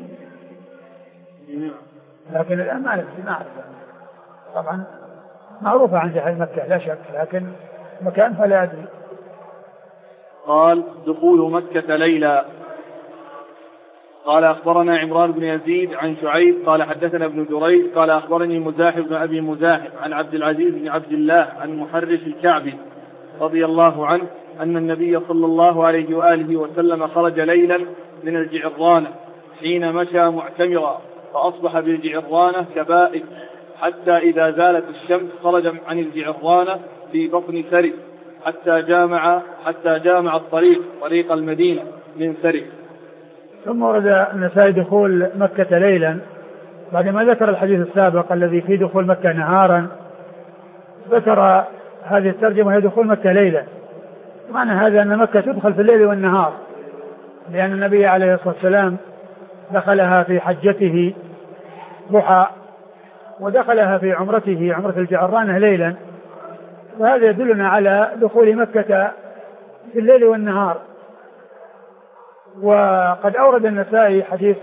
لكن الآن ما أعرف طبعا معروفة عند أهل مكة لا شك، لكن مكان فلا أدري. قال: دخول مكة ليلا. قال: أخبرنا عمران بن يزيد عن شعيب قال حدثنا ابن جريج قال أخبرني مزاحم بن أبي مزاحم عن عبد العزيز بن عبد الله عن محرش الكعبي رضي الله عنه أن النبي صلى الله عليه وآله وسلم خرج ليلا من الجعرانة حين مشى معتمرا فأصبح بالجعرانة كبائد حتى إذا زالت الشمس خرج عن الجعرانة في بطن سري حتى جامع طريق المدينة من سرف. ثم ورد النسائي دخول مكة ليلا بعدما ذكر الحديث السابق الذي فيه دخول مكة نهارا، ذكر هذه الترجمة هي دخول مكة ليلا. معنى هذا أن مكة تدخل في الليل والنهار، لأن النبي عليه الصلاة والسلام دخلها في حجته ضحى، ودخلها في عمرة الجعرانة ليلا، وهذا يدلنا على دخول مكة في الليل والنهار. وقد أورد النسائي حديث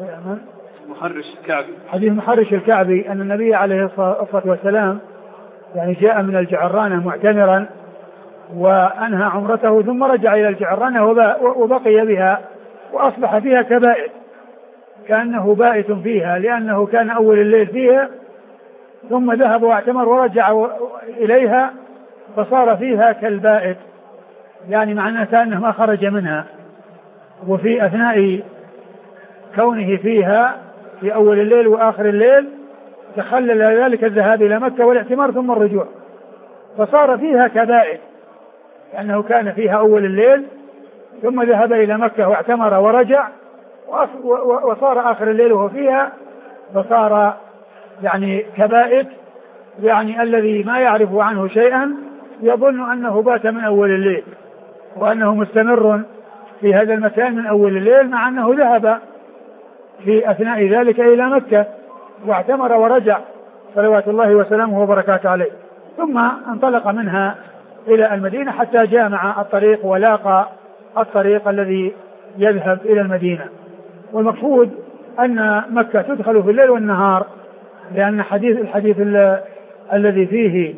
محرش الكعبي أن النبي عليه الصلاة والسلام يعني جاء من الجعرانة معتمرا وأنهى عمرته ثم رجع إلى الجعرانة وبقي بها وأصبح فيها كبائت، كأنه بائت فيها لأنه كان أول الليل فيها ثم ذهب واعتمر ورجع إليها فصار فيها كالبائت، يعني معناه كأنه ما خرج منها. وفي أثناء كونه فيها في أول الليل وآخر الليل تخلل ذلك الذهاب إلى مكة والاعتمار ثم الرجوع، فصار فيها كبائت لأنه كان فيها أول الليل ثم ذهب إلى مكة واعتمر ورجع وصار آخر الليل وهو فيها، فصار يعني كبائت، يعني الذي ما يعرف عنه شيئا يظن أنه بات من أول الليل وأنه مستمر في هذا المكان من أول الليل، مع أنه ذهب في أثناء ذلك إلى مكة واعتمر ورجع صلوات الله وسلامه وبركاته عليه، ثم انطلق منها إلى المدينة حتى جامع الطريق ولاقى الطريق الذي يذهب إلى المدينة. والمقصود أن مكة تدخل في الليل والنهار، لأن الحديث الذي فيه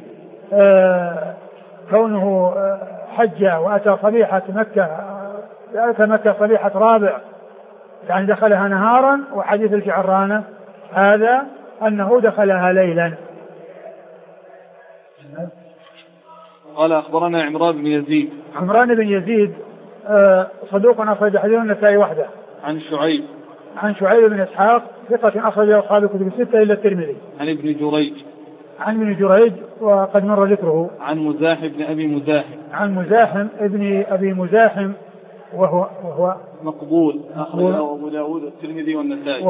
كونه حج وأتى صبيحة مكة صبيحة رابع يعني دخلها نهارا، وحديث الجعرانة هذا أنه دخلها ليلا. قال أخبرنا عمران بن يزيد صدوق أخرج حديث النسائي وحده. عن شعيب بن إسحاق ثقة أخرج أصحاب الكتب الستة إلا الترمذي. عن ابن جريج وقد مر ذكره. عن مزاحم ابن أبي مزاحم وهو مقبول أخرجه أبو داود والترمذي والنسائي.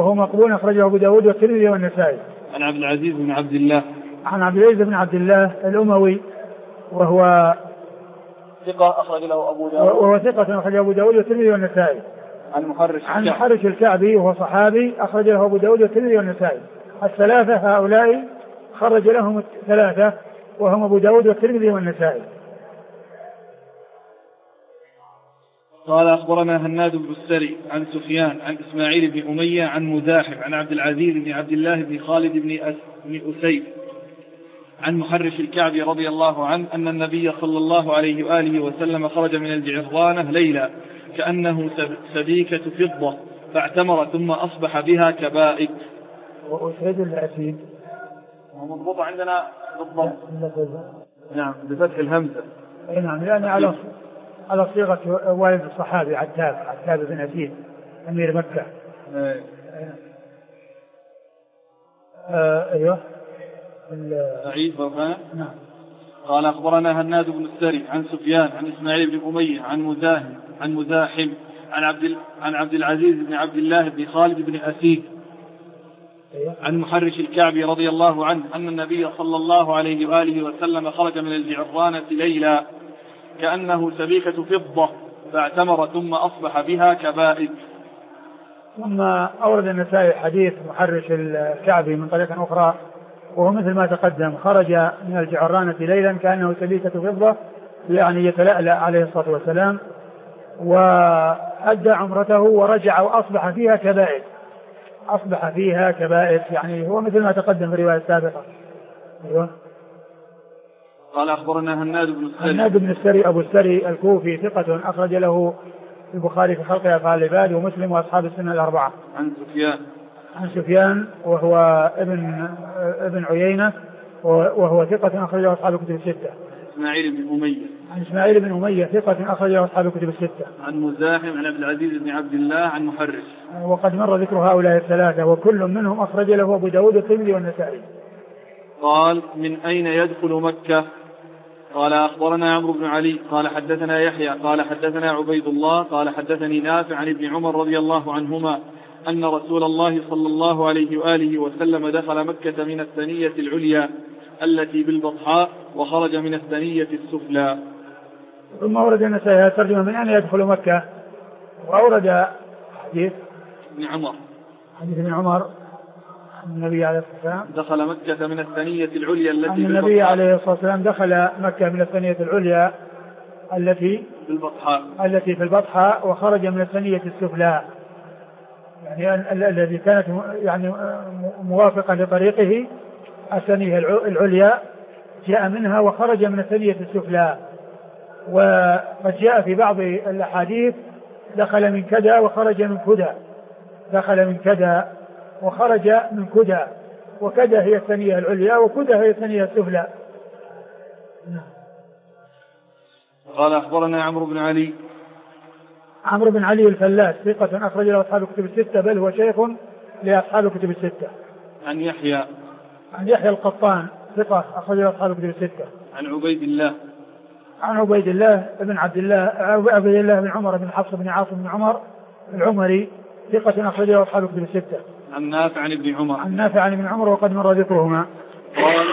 عن عبد العزيز بن عبد الله الأموي وهو ثقة أخرج له أبو داود والترمذي والنسائي. عن محرش الكعبي وهو صحابي أخرج له أبو داود والترمذي والنسائي. الثلاثة هؤلاء خرج لهم الثلاثة وهم أبو داود والترمذي والنسائي. قال أخبرنا هناد بن السري عن سفيان عن إسماعيل بن أمية عن مزاحم عن عبد العزيز بن عبد الله بن خالد بن أسيد عن محرش الكعبي رضي الله عنه أن النبي صلى الله عليه وآله وسلم خرج من الجعرانة ليلا كأنه سبيكة فضة فاعتمر ثم أصبح بها كبائت. وأسيد الأسيد ومضبوط عندنا بالضبط نعم بفتح الهمزة. نعم لأن على صيغة والد الصحابي عتاب بن أسيد أمير مكة. أيوه سعيد برهان. نعم. قال أخبرنا هناد بن السري عن سفيان عن إسماعيل بن أمية عن مزاحم عن عبد العزيز بن عبد الله بن خالد بن أسيد عن محرش الكعبي رضي الله عنه أن النبي صلى الله عليه وآله وسلم خرج من الجعرانة ليلا كأنه سبيكة فضة فاعتمر ثم أصبح بها كبائت. ثم أورد النسائي حديث محرش الكعبي من طريق أخرى وهو مثل ما تقدم، خرج من الجعرانة ليلا كأنه سبيكة فضة، يعني يتلألأ عليه الصلاة والسلام، وأدى عمرته ورجع وأصبح فيها كبائت، يعني هو مثل ما تقدم في الرواية السابقة. أيوه. قال أخبرنا هناد بن السري أبو السري الكوفي ثقة أخرج له البخاري في خلق أفعال العباد ومسلم وأصحاب السنة الأربعة. عن سفيان وهو ابن عيينة وهو ثقة أخرج له أصحاب الكتب الستة. عن إسماعيل بن أمية ثقة أخرج له أصحاب الكتب الستة. عن مزاحم عن عبد العزيز بن عبد الله عن محرش. وقد مر ذكر هؤلاء الثلاثة وكل منهم أخرج له أبو داود والترمذي والنسائي. قال من أين يدخل مكة؟ قال أخبرنا عمرو بن علي قال حدثنا يحيى قال حدثنا عبيد الله قال حدثني نافع عن ابن عمر رضي الله عنهما أن رسول الله صلى الله عليه وآله وسلم دخل مكة من الثنية العليا التي بالبطحاء وخرج من الثنية السفلى. ثم ورد النسائي ترجمة من أن يدخل مكة، وأورد حديث ابن عمر النبي عليه الصلاة والسلام دخل مكة من الثنية العليا التي بالبطحاء. النبي عليه الصلاة والسلام دخل مكة من الثنية العليا التي في البطحاء وخرج من الثنية السفلى، يعني الذي كانت يعني موافقة لطريقه الثنية العليا جاء منها وخرج من الثنية السفلى. وقد جاء في بعض الأحاديث دخل من كذا وخرج من كذا، دخل من كذا وخرج من كذا، وكذا هي الثنية العليا وكذا هي الثنية السفلى. قال أخبرنا عمرو بن علي الفلاس ثقة أخرج له أصحاب الكتب الستة، بل هو شيخ لأصحاب الكتب الستة. عن يحيى القطان ثقة أخرج له أصحاب الكتب الستة. عن عبيد الله بن بن عمر بن حفص بن عاصم بن عمر العمري ثقة أخرج له أصحاب الكتب الستة. عن نافع عن ابن عمر وقد مر ذكرهما. قال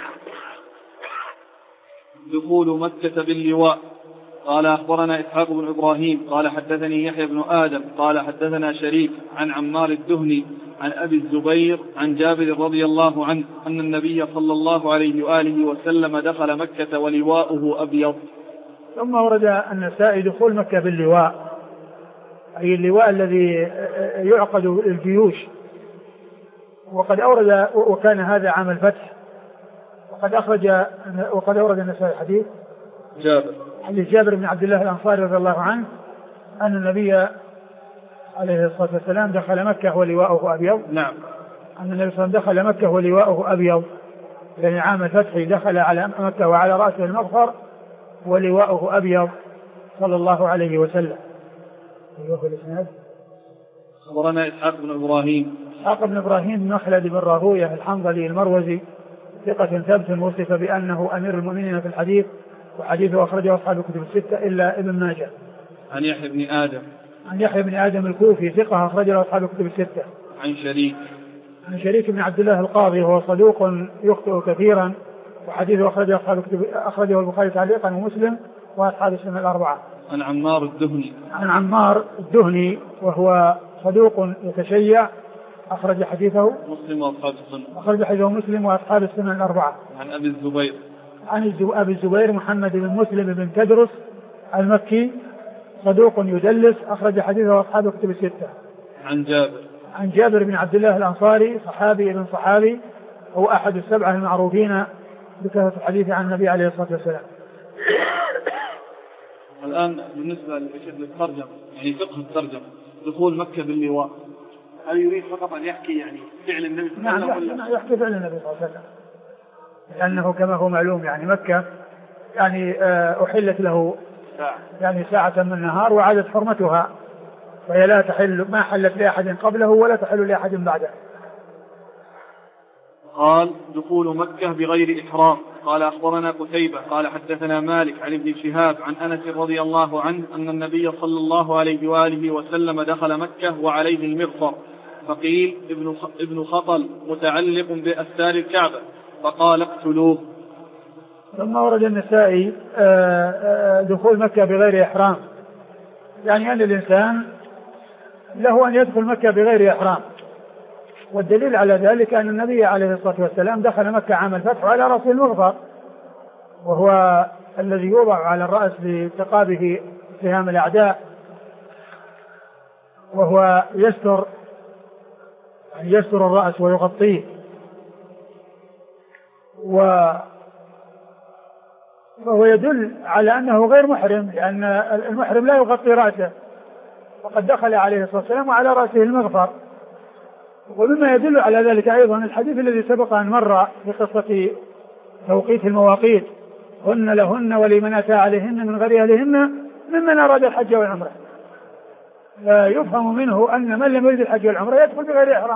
دخول مكة باللواء. قال أخبرنا إسحاق بن إبراهيم قال حدثني يحيى بن آدم قال حدثنا شريك عن عمار الدهني عن أبي الزبير عن جابر رضي الله عنه أن النبي صلى الله عليه وآله وسلم دخل مكة ولواؤه أبيض. ثم ورد النسائي دخول مكة باللواء، أي اللواء الذي يعقد الجيوش، وقد أورد وكان هذا عام الفتح. وقد أورد النسائي حديث جابر بن عبد الله الأنصاري رضي الله عنه أن النبي عليه الصلاة والسلام دخل مكة ولواؤه أبيض. نعم. أن النبي صلى الله عليه وسلم دخل مكة ولواؤه أبيض، يعني عام الفتح دخل على مكة وعلى رأسه المغفر ولواؤه أبيض صلى الله عليه وسلم. أخبرنا إسحاق بن إبراهيم مخلد بن راهوية الحنظلي المروزي ثقة ثبت وصف بأنه أمير المؤمنين في الحديث، وحديثه أخرجه أصحاب الكتب الستة إلا ابن ماجه. عن يحيى بن آدم الكوفي ثقة أخرجه أصحاب الكتب الستة. عن شريك بن عبد الله القاضي وهو صدوق يخطئ كثيرا، وحديثه أخرجه البخاري تعليقا ومسلم وأصحاب السنة الأربعة. عن عمار الدهني وهو صدوق يتشيع أخرج حديثه مسلم وأصحاب السنة الأربعة. عن أبي الزبير محمد بن مسلم بن تدرس المكي صدوق يدلس أخرج حديثه أصحاب الكتب الستة. عن جابر بن عبد الله الأنصاري صحابي ابن صحابي، هو أحد السبعة المعروفين بكثرة الحديث عن النبي عليه الصلاة والسلام. الآن بالنسبة للترجمة، يعني فقه الترجمة، دخول مكة باللواء، هل يريد فقط أن يحكي يعني فعل النبي صلى الله عليه وسلم؟ نعم، يحكي فعل النبي صلى الله عليه وسلم، لأنه كما هو معلوم يعني مكة يعني أحلت له يعني ساعة من النهار وعادت حرمتها، وهي لا تحل، ما حلت لأحد قبله ولا تحل لأحد بعده. قال دخول مكة بغير إحرام. قال أخبرنا قتيبة قال حدثنا مالك عن ابن شهاب عن أنس رضي الله عنه أن النبي صلى الله عليه وآله وسلم دخل مكة وعليه المغفر، فقيل ابن خطل متعلق بأستار الكعبة، فقال اقتلوه. ثم ورد النسائي دخول مكة بغير إحرام، يعني أن الإنسان له أن يدخل مكة بغير إحرام، والدليل على ذلك أن النبي عليه الصلاة والسلام دخل مكة عام الفتح وعلى رأسه المغفر، وهو الذي يوضع على الرأس لتقابه سهام الأعداء، وهو يستر الرأس ويغطيه، وهو يدل على أنه غير محرم، لأن المحرم لا يغطي رأسه، وقد دخل عليه الصلاة والسلام وعلى رأسه المغفر. ومما يدل على ذلك أيضا الحديث الذي سبق أن مر في قصة توقيت المواقيت، هن لهن ولمن أتى عليهن من غير أهلهن ممن أراد الحج والعمرة، يفهم منه أن من لم يريد الحج والعمرة يدخل بغير إحرام،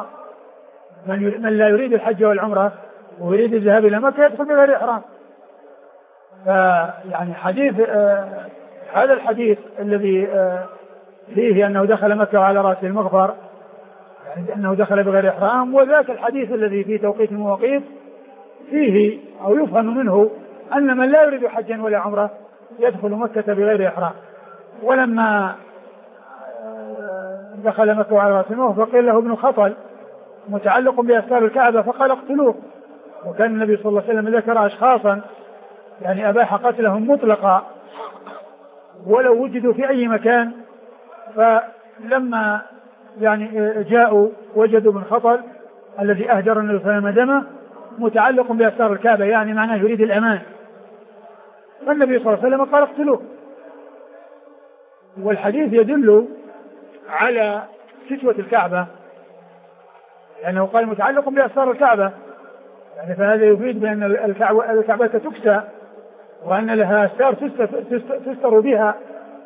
من لا يريد الحج والعمرة ويريد الذهاب إلى مكة يدخل بغير إحرام. يعني حديث هذا الحديث الذي فيه أنه دخل مكة وعلى رأس المغفر، يعني أنه دخل بغير إحرام، وذاك الحديث الذي فيه توقيت المواقيت فيه أو يفهم منه أن من لا يريد حجا ولا عمرة يدخل مكة بغير إحرام. ولما دخل مكة وعلى رأس المغفر فقيل له ابن خطل متعلق بأسباب الكعبة فقال اقتلوه. وكان النبي صلى الله عليه وسلم ذكر أشخاصا يعني أباح قتلهم مطلقا ولو وجدوا في أي مكان، فلما يعني جاءوا وجدوا ابن خطل الذي أهدر النبي صلى الله عليه وسلم دمه متعلق بأسباب الكعبة، يعني معناه يريد الأمان، فالنبي صلى الله عليه وسلم قال اقتلوه. والحديث يدل على كسوة الكعبة لأنه قال متعلق بأسرار الكعبة، يعني فهذا يفيد بأن الكعبة تكسى وأن لها أسرار تستر بها.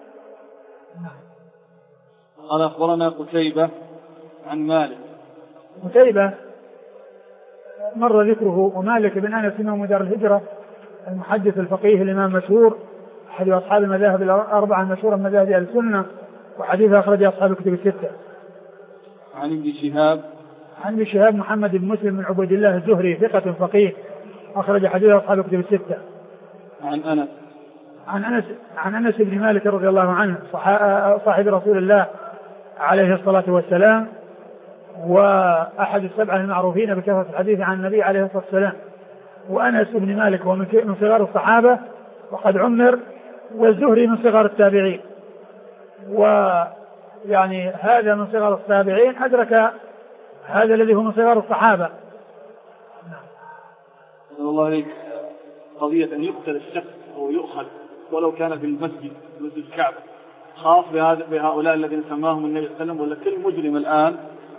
قال أخبرنا قتيبة عن مالك. قتيبة مر ذكره، ومالك بن أنس إمام دار الهجرة المحدث الفقيه الإمام مشهور أحد أصحاب المذاهب الأربعة المشهورة من مذاهب أهل السنة، وحديث أخرج أصحاب الكتب الستة. عن ابن شهاب. عن ابن شهاب محمد بن مسلم بن عبيد الله الزهري ثقة فقيه أخرج حديث أصحاب الكتب الستة. عن أنس. عن أنس بن مالك رضي الله عنه صاحب رسول الله عليه الصلاة والسلام، وأحد السبعة المعروفين بكثرة الحديث عن النبي عليه الصلاة والسلام. وأنس بن مالك هو من صغار الصحابة وقد عمر، والزهري من صغار التابعين، ويعني هذا من صغار التابعين أدرك هذا الذي هو من صغار الصحابة. الله عليك، قضية أن يقتل الشخص أو يؤخذ ولو كان في المسجد الكعبة خاص بهؤلاء الذين سماهم النبي صلى الله عليه وسلم، ولا كل مجرم الآن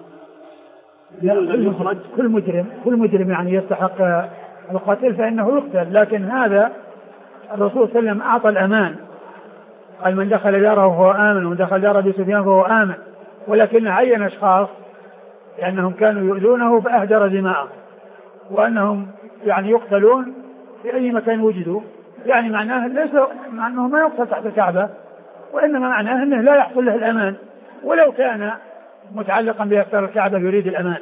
كل مجرم يعني يستحق القتل فإنه يقتل، لكن هذا الرسول صلى الله عليه وسلم أعطى الأمان، قال من دخل داره فهو آمن ومن دخل دار أبي سفيان فهو آمن، ولكن عين أشخاص لأنهم كانوا يؤذونه فأهدر دماءهم، وأنهم يعني يقتلون في أي مكان وجدوا، يعني معناه ليس معناه ما يقتل تحت الكعبة، وإنما معناه أنه لا يحصل له الأمان ولو كان متعلقا بأسرار الكعبة يريد الأمان.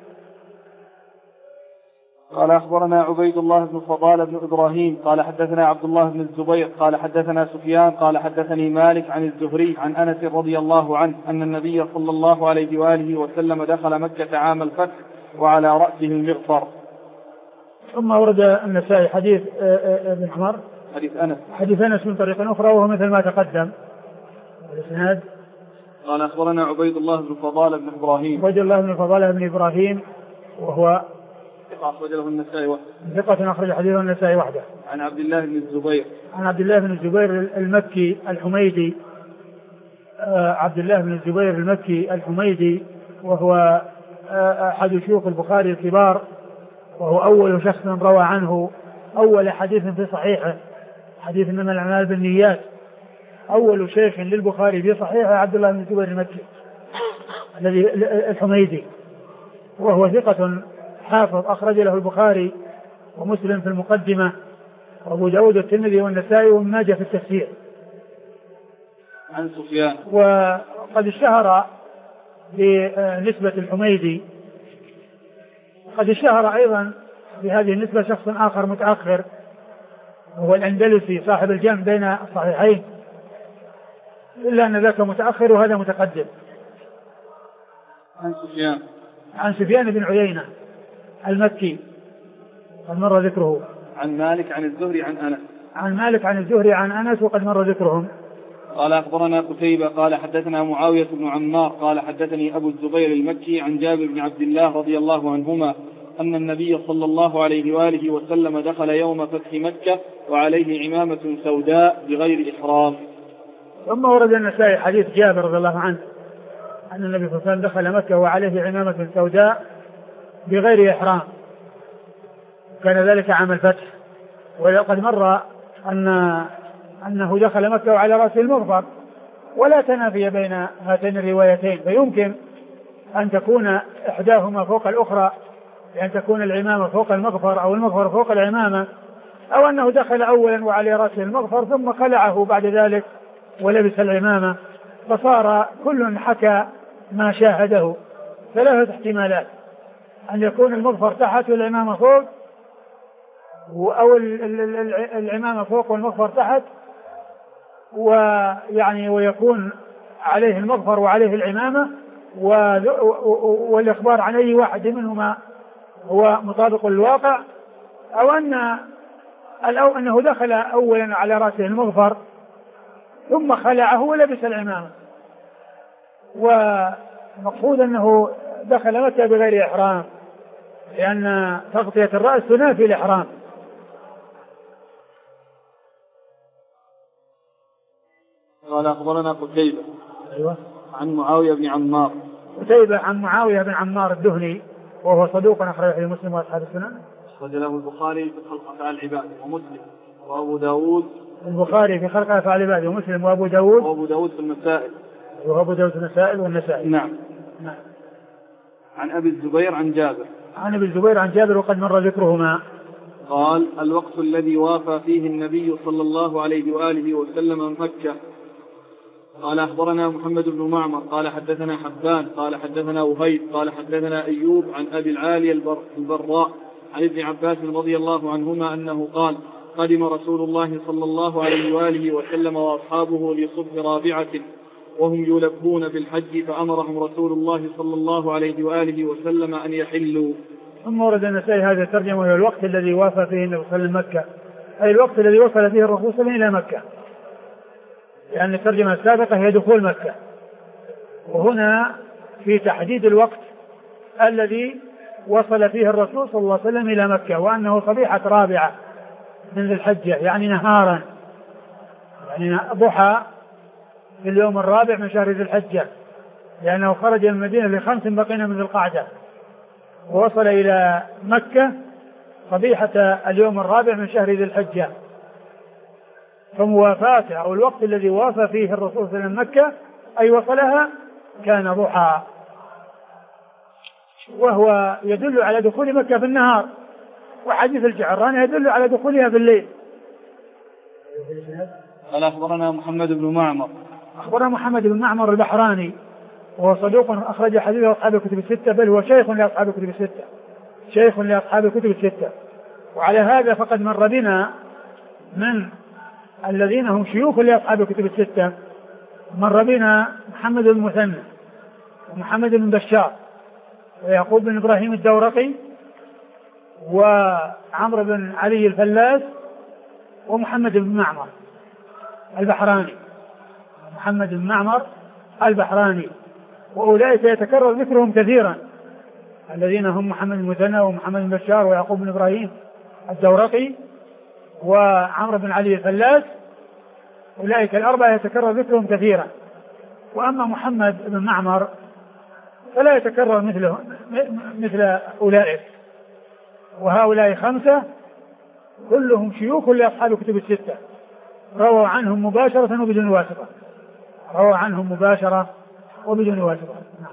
قال أخبرنا عبيد الله بن فضال بن إبراهيم قال حدثنا عبد الله بن الزبير قال حدثنا سفيان قال حدثني مالك عن الزهري عن أنس رضي الله عنه أن النبي صلى الله عليه وآله وسلم دخل مكة عام الفتح وعلى رأسه المغفر. ثم ورد النسائي حديث ابن عمر حديث أنس من طريق أخرى وهو مثل ما تقدم. الإسناد قال أخبرنا عبيد الله بن فضال بن إبراهيم. عبيد الله بن فضال بن إبراهيم وهو أخرجه النسائي وحده. ثقة أخرج حديثه النسائي وحده. عن عبد الله بن الزبير. عن عبد الله بن الزبير المكي الحميدي. عبد الله بن الزبير المكي الحميدي وهو أحد شيوخ البخاري الكبار، وهو أول شخص روى عنه أول حديث في صحيحه، حديث إنما الأعمال بالنيات. أول شيخ للبخاري في صحيحه عبد الله بن الزبير المكي الذي الحميدي، وهو ثقة حافظ أخرج له البخاري ومسلم في المقدمة وأبو داود والترمذي والنسائي وابن ماجه في التفسير. عن سفيان. وقد اشتهر بنسبة الحميدي، وقد اشتهر أيضا بهذه النسبة شخص آخر متأخر هو الأندلسي صاحب الجمع بين الصحيحين، إلا أن ذاك متأخر وهذا متقدم. عن سفيان بن عيينة المكي قد مر ذكره. عن مالك عن الزهري عن أنس. عن مالك عن الزهري عن أنس وقد مر ذكرهم. قال أخبرنا قتيبة قال حدثنا معاوية بن عمار قال حدثني أبو الزبير المكي عن جابر بن عبد الله رضي الله عنهما أن النبي صلى الله عليه وآله وسلم دخل يوم فتح مكة وعليه عمامة سوداء بغير إحرام. ثم ورد النسائي حديث جابر رضي الله عنه أن النبي صلى الله عليه وسلم دخل مكة وعليه عمامة سوداء بغير إحرام، كان ذلك عام الفتح. ولقد مر أنه دخل مكة وعلى رأسه المغفر، ولا تنافي بين هاتين الروايتين، فيمكن أن تكون إحداهما فوق الأخرى، لأن تكون العمامة فوق المغفر أو المغفر فوق العمامة، أو أنه دخل أولا وعلى رأسه المغفر ثم خلعه بعد ذلك ولبس العمامة، فصار كل حكى ما شاهده. ثلاثة احتمالات: أن يكون المغفر تحت والعمامة فوق، أو العمامة فوق والمغفر تحت، ويعني ويكون عليه المغفر وعليه العمامة، والإخبار عن أي واحد منهما هو مطابق للواقع، أو أنه دخل أولا على رأسه المغفر ثم خلعه ولبس العمامة. ومقصود أنه دخل مكة بغير إحرام، لأن تغطية الرأس تنافي الإحرام. قال أخبرنا قتيبة أيوة. عن معاوية بن عمار. قتيبة عن معاوية بن عمار الدهني، وهو صدوق أخرجه في مسلم وأصحاب السنن. أخرج له البخاري في خلق أفعال العباد ومسلم وأبو داود. البخاري في خلق أفعال العباد ومسلم وأبو داود في المسائل. وأبو داود في المسائل والنسائي. نعم. عن أبي الزبير عن جابر. عن أبي الزبير عن جابر وقد مر ذكرهما. قال: الوقت الذي وافى فيه النبي صلى الله عليه وآله وسلم مكة. قال: أخبرنا محمد بن معمر قال حدثنا حبان قال حدثنا وهيب قال حدثنا أيوب عن أبي العالي البراء عن ابن عباس رضي الله عنهما أنه قال: قدم رسول الله صلى الله عليه وآله وسلم وأصحابه لصبح رابعة وهم يلبون بالحج، فأمرهم رسول الله صلى الله عليه وآله وسلم أن يحلوا. ثم ورد النسائي هذا الترجمة، وهو الوقت الذي وافى فيه النبي صلى الله عليه وسلم مكة، أي الوقت الذي وصل فيه الرسول صلى الله عليه وسلم إلى مكة، لأن الترجمة السابقة هي دخول مكة، وهنا في تحديد الوقت الذي وصل فيه الرسول صلى الله عليه وسلم إلى مكة، وأنه صبيحة رابعة من ذي الحجة، يعني نهارا، يعني ضحى في اليوم الرابع من شهر ذي الحجة، لأنه خرج من المدينة ل5 بقين من ذي القعدة، ووصل إلى مكة صبيحة اليوم الرابع من شهر ذي الحجة. فموافاته أو الوقت الذي وافى فيه الرسول صلى الله عليه وسلم مكة أي وصلها كان ضحى، وهو يدل على دخول مكة في النهار، وحديث الجعراني يدل على دخولها في الليل. قال: أخبرنا محمد بن معمر. أخبرنا محمد بن معمر البحراني، وهو صدوق أخرج حديثه أصحاب الكتب الستة، بل هو شيخ لأصحاب الكتب الستة، شيخ لأصحاب الكتب الستة. وعلى هذا فقد مر بنا من الذين هم شيوخ لأصحاب الكتب الستة، مر بنا محمد بن مثنى ومحمد بن بشار ويعقوب بن إبراهيم الدورقي وعمرو بن علي الفلاس ومحمد بن معمر البحراني، محمد بن معمر البحراني، وأولئك يتكرر ذكرهم كثيرا، الذين هم محمد بن مثنى ومحمد بن بشار ويعقوب بن إبراهيم الدورقي وعمرو بن علي الفلاس، أولئك الأربعة يتكرر ذكرهم كثيرا. وأما محمد بن معمر فلا يتكرر مثل أولئك، وهؤلاء 5 كلهم شيوخ لأصحاب الكتب الستة، رووا عنهم مباشرة وبدون واسطة، رووا عنهم مباشرة وبدون واسطة.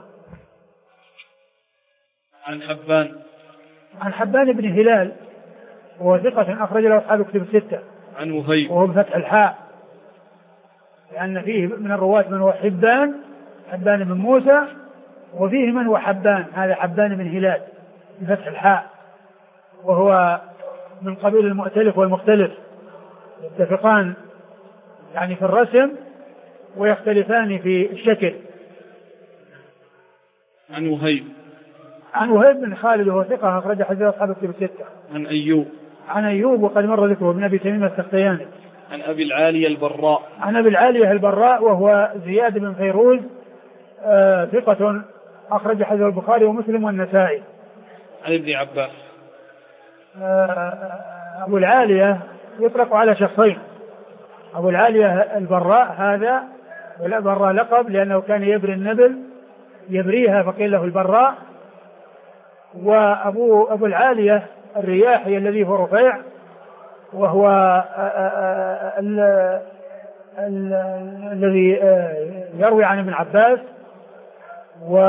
عن حبان بن هلال، وهو ثقة أخرج له أصحاب الكتب الستة. عن وهيب، وهو بفتح الحاء، لأن فيه من الرواة من هو حبان بن موسى، وفيه من هو حبان، هذا حبان بن هلال بفتح الحاء، وهو من قبيل المؤتلف والمختلف، يتفقان يعني في الرسم ويختلفان في الشكل. عن وهيب بن خالد، وهو ثقة أخرج حديث أصحاب الكتب الستة. عن أيوب وقد مر ذكره ابن أبي تميم السختياني. عن أبي العالية البراء وهو زياد بن فيروز، ثقة أخرج حديث البخاري ومسلم والنسائي. عن ابن عباس. أبو العالية يطلق على شخصين، أبو العالية البراء هذا، والبراء لقب لأنه كان يبري النبل يبريها فقيل له البراء، وأبو العالية الرياحي الذي هو رفيع، وهو الذي يروي عن ابن عباس،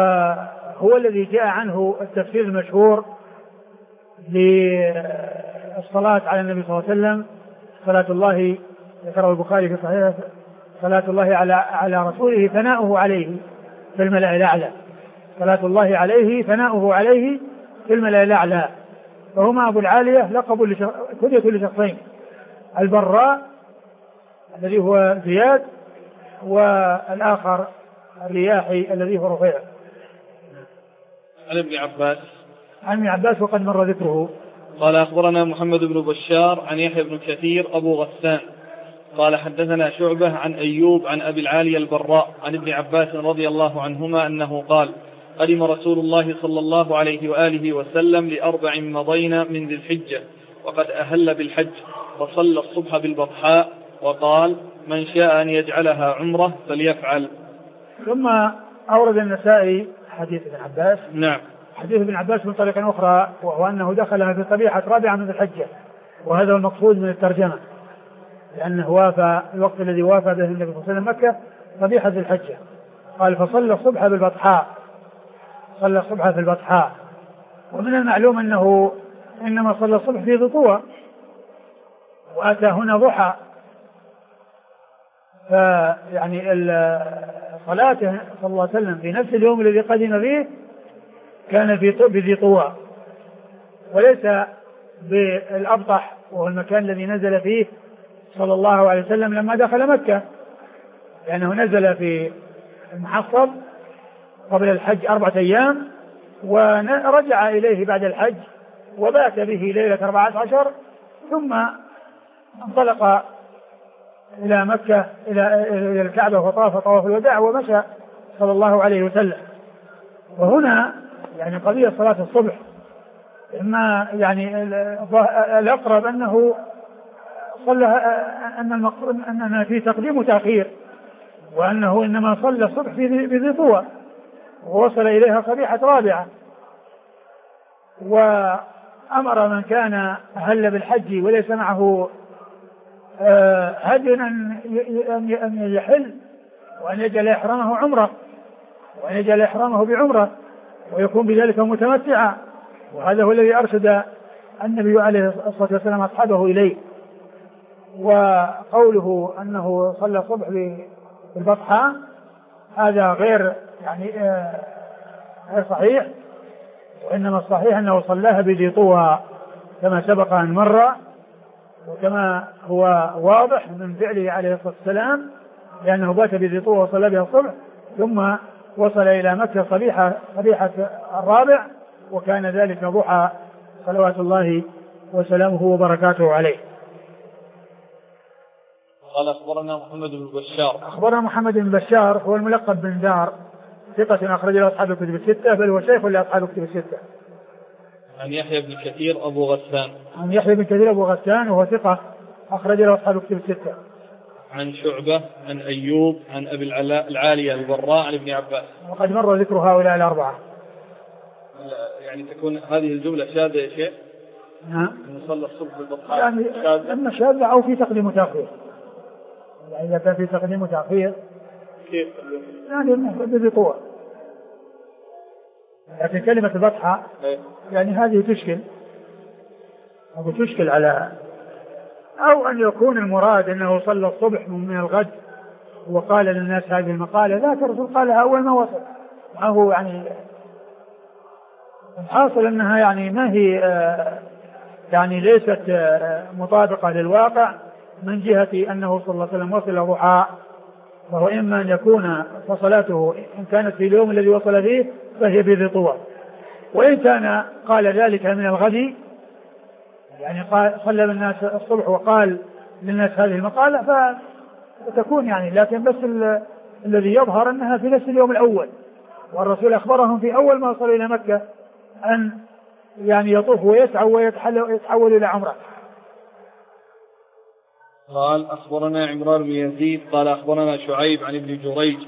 وهو الذي جاء عنه التفسير المشهور الصلاة على النبي صلى الله عليه وسلم، صلاة الله ذكره البخاري في صحيحه، صلاة الله على رسوله ثناؤه عليه في الملأ الأعلى، صلاة الله عليه ثناؤه عليه في الملأ الأعلى. فهما أبو العالية لقب كلية لشخصين، البراء الذي هو زياد، والآخر الرياحي الذي هو رفيع. عن ابن عباس وقد مر ذكره. قال أخبرنا محمد بن بشار عن يحيى بن كثير أبو غسان قال حدثنا شعبة عن أيوب عن أبي العالي البراء عن ابن عباس رضي الله عنهما أنه قال قدم رسول الله صلى الله عليه وآله وسلم ل4 مضينا من ذي الحجة وقد أهل بالحج، وصلى الصبح بالبطحاء وقال من شاء أن يجعلها عمرة فليفعل. ثم أورد النسائي حديث ابن عباس. نعم. حديث ابن عباس من طريقة أخرى، وهو أنه دخلها في صبيحة 4 من ذي الحجة، وهذا هو المقصود من الترجمة، لأنه وافى الوقت الذي وافى به النبي صلى الله عليه وسلم مكة صبيحة ذي الحجة. قال فصلى الصبح بالبطحاء، صلى الصبح في البطحاء. ومن المعلوم أنه إنما صلى الصبح في ذي طوى، وأتى هنا ضحى، فيعني صلاته صلى الله عليه وسلم في نفس اليوم الذي قدم فيه كان في بذي طوى، وليس بالأبطح وهو المكان الذي نزل فيه صلى الله عليه وسلم لما دخل مكة، لأنه نزل في المحصب قبل الحج 4 أيام، ورجع إليه بعد الحج وبات به ليلة 14، ثم انطلق إلى مكة إلى الكعبة وطاف طواف الوداع ومشى صلى الله عليه وسلم. وهنا يعني قضية صلاة الصبح، إما يعني الأقرب أنه صلى أننا في تقديم وتأخير، وأنه إنما صلى الصبح في ذي طوى ووصل إليها صبيحة 4. وأمر من كان أهل بالحج وليس معه هدي أن يحل، وأن يجعل إحرامه عمرة، وأن يجعل إحرامه بعمرة، ويكون بذلك متمتعا. وهذا هو الذي أرشد النبي عليه الصلاة والسلام أصحابه إليه. وقوله أنه صلى الصبح بالبطحاء هذا غير يعني غير صحيح، وإنما الصحيح أنه صلاها بذي طوى كما سبق أن مر، وكما هو واضح من فعله عليه الصلاة والسلام، لأنه بات بذي طوى وصلى بها الصبح، ثم وصل إلى مكة صبيحة 4، وكان ذلك ضحى صلوات الله وسلامه وبركاته عليه. قال أخبرنا محمد بن بشار. أخبرنا محمد بن بشار هو الملقب بن دار، ثقة أخرج له أصحاب الكتب الستة، بل هو شيخ لأصحاب الكتب الستة. عن يحيى بن كثير أبو غسان. عن يحيى بن كثير أبو غسان وهو ثقة أخرج له أصحاب الكتب الستة. عن شعبة عن أيوب عن أبي العالي البراء عن ابن عباس. وقد مر ذكر هؤلاء ال4. يعني تكون هذه الجملة شاذة يا شيخ؟ نعم. نصلي الصبح بالبطحاء يعني إما شاذة أو في تقديم وتأخير. يعني إذا كان في تقديم وتأخير كيف؟ يعني بذي طوى. لكن كلمة البطحاء يعني هذه تشكل على، أو أن يكون المراد أنه صلى الصبح من الغد وقال للناس هذه المقالة، ذاك الرسول قالها أول ما وصل. هو يعني الحاصل أنها يعني ما هي يعني ليست مطابقة للواقع، من جهة أنه صلى الله عليه وسلم وصل ضحى، وهو إما أن يكون فصلاته إن كانت في اليوم الذي وصل فيه فهي بذي طوى، وإن كان قال ذلك من الغد يعني صلى بالناس الصبح وقال للناس هذه المقالة فتكون يعني، لكن بس الذي يظهر أنها في نفس اليوم الأول، والرسول أخبرهم في أول ما وصلوا إلى مكة أن يعني يطوف ويسعى ويتحول إلى عمرة. قال أخبرنا عمران بن يزيد قال أخبرنا شعيب عن ابن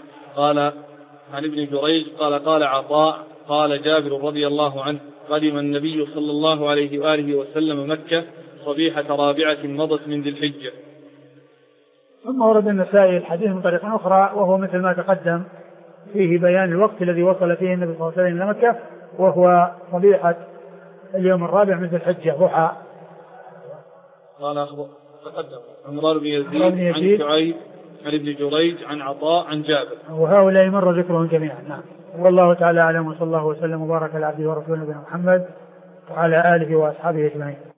جريج قال عطاء قال جابر رضي الله عنه قدم النبي صلى الله عليه وآله وسلم مكة صبيحة 4 مضت من ذي الحجة. ثم ورد النسائي الحديث من طريق أخرى وهو مثل ما تقدم، فيه بيان الوقت الذي وصل فيه النبي صلى الله عليه وسلم إلى مكة، وهو صبيحة اليوم 4 من ذي الحجة ضحى. قال تقدم عمران بن يزيد عن شعيب عن ابن جريج عن عطاء عن جابر، وهؤلاء مر ذكرهم جميعا. نعم. والله تعالى أعلم، وصلى الله وسلم وبارك على عبده ورسوله نبينا محمد وعلى آله وأصحابه أجمعين.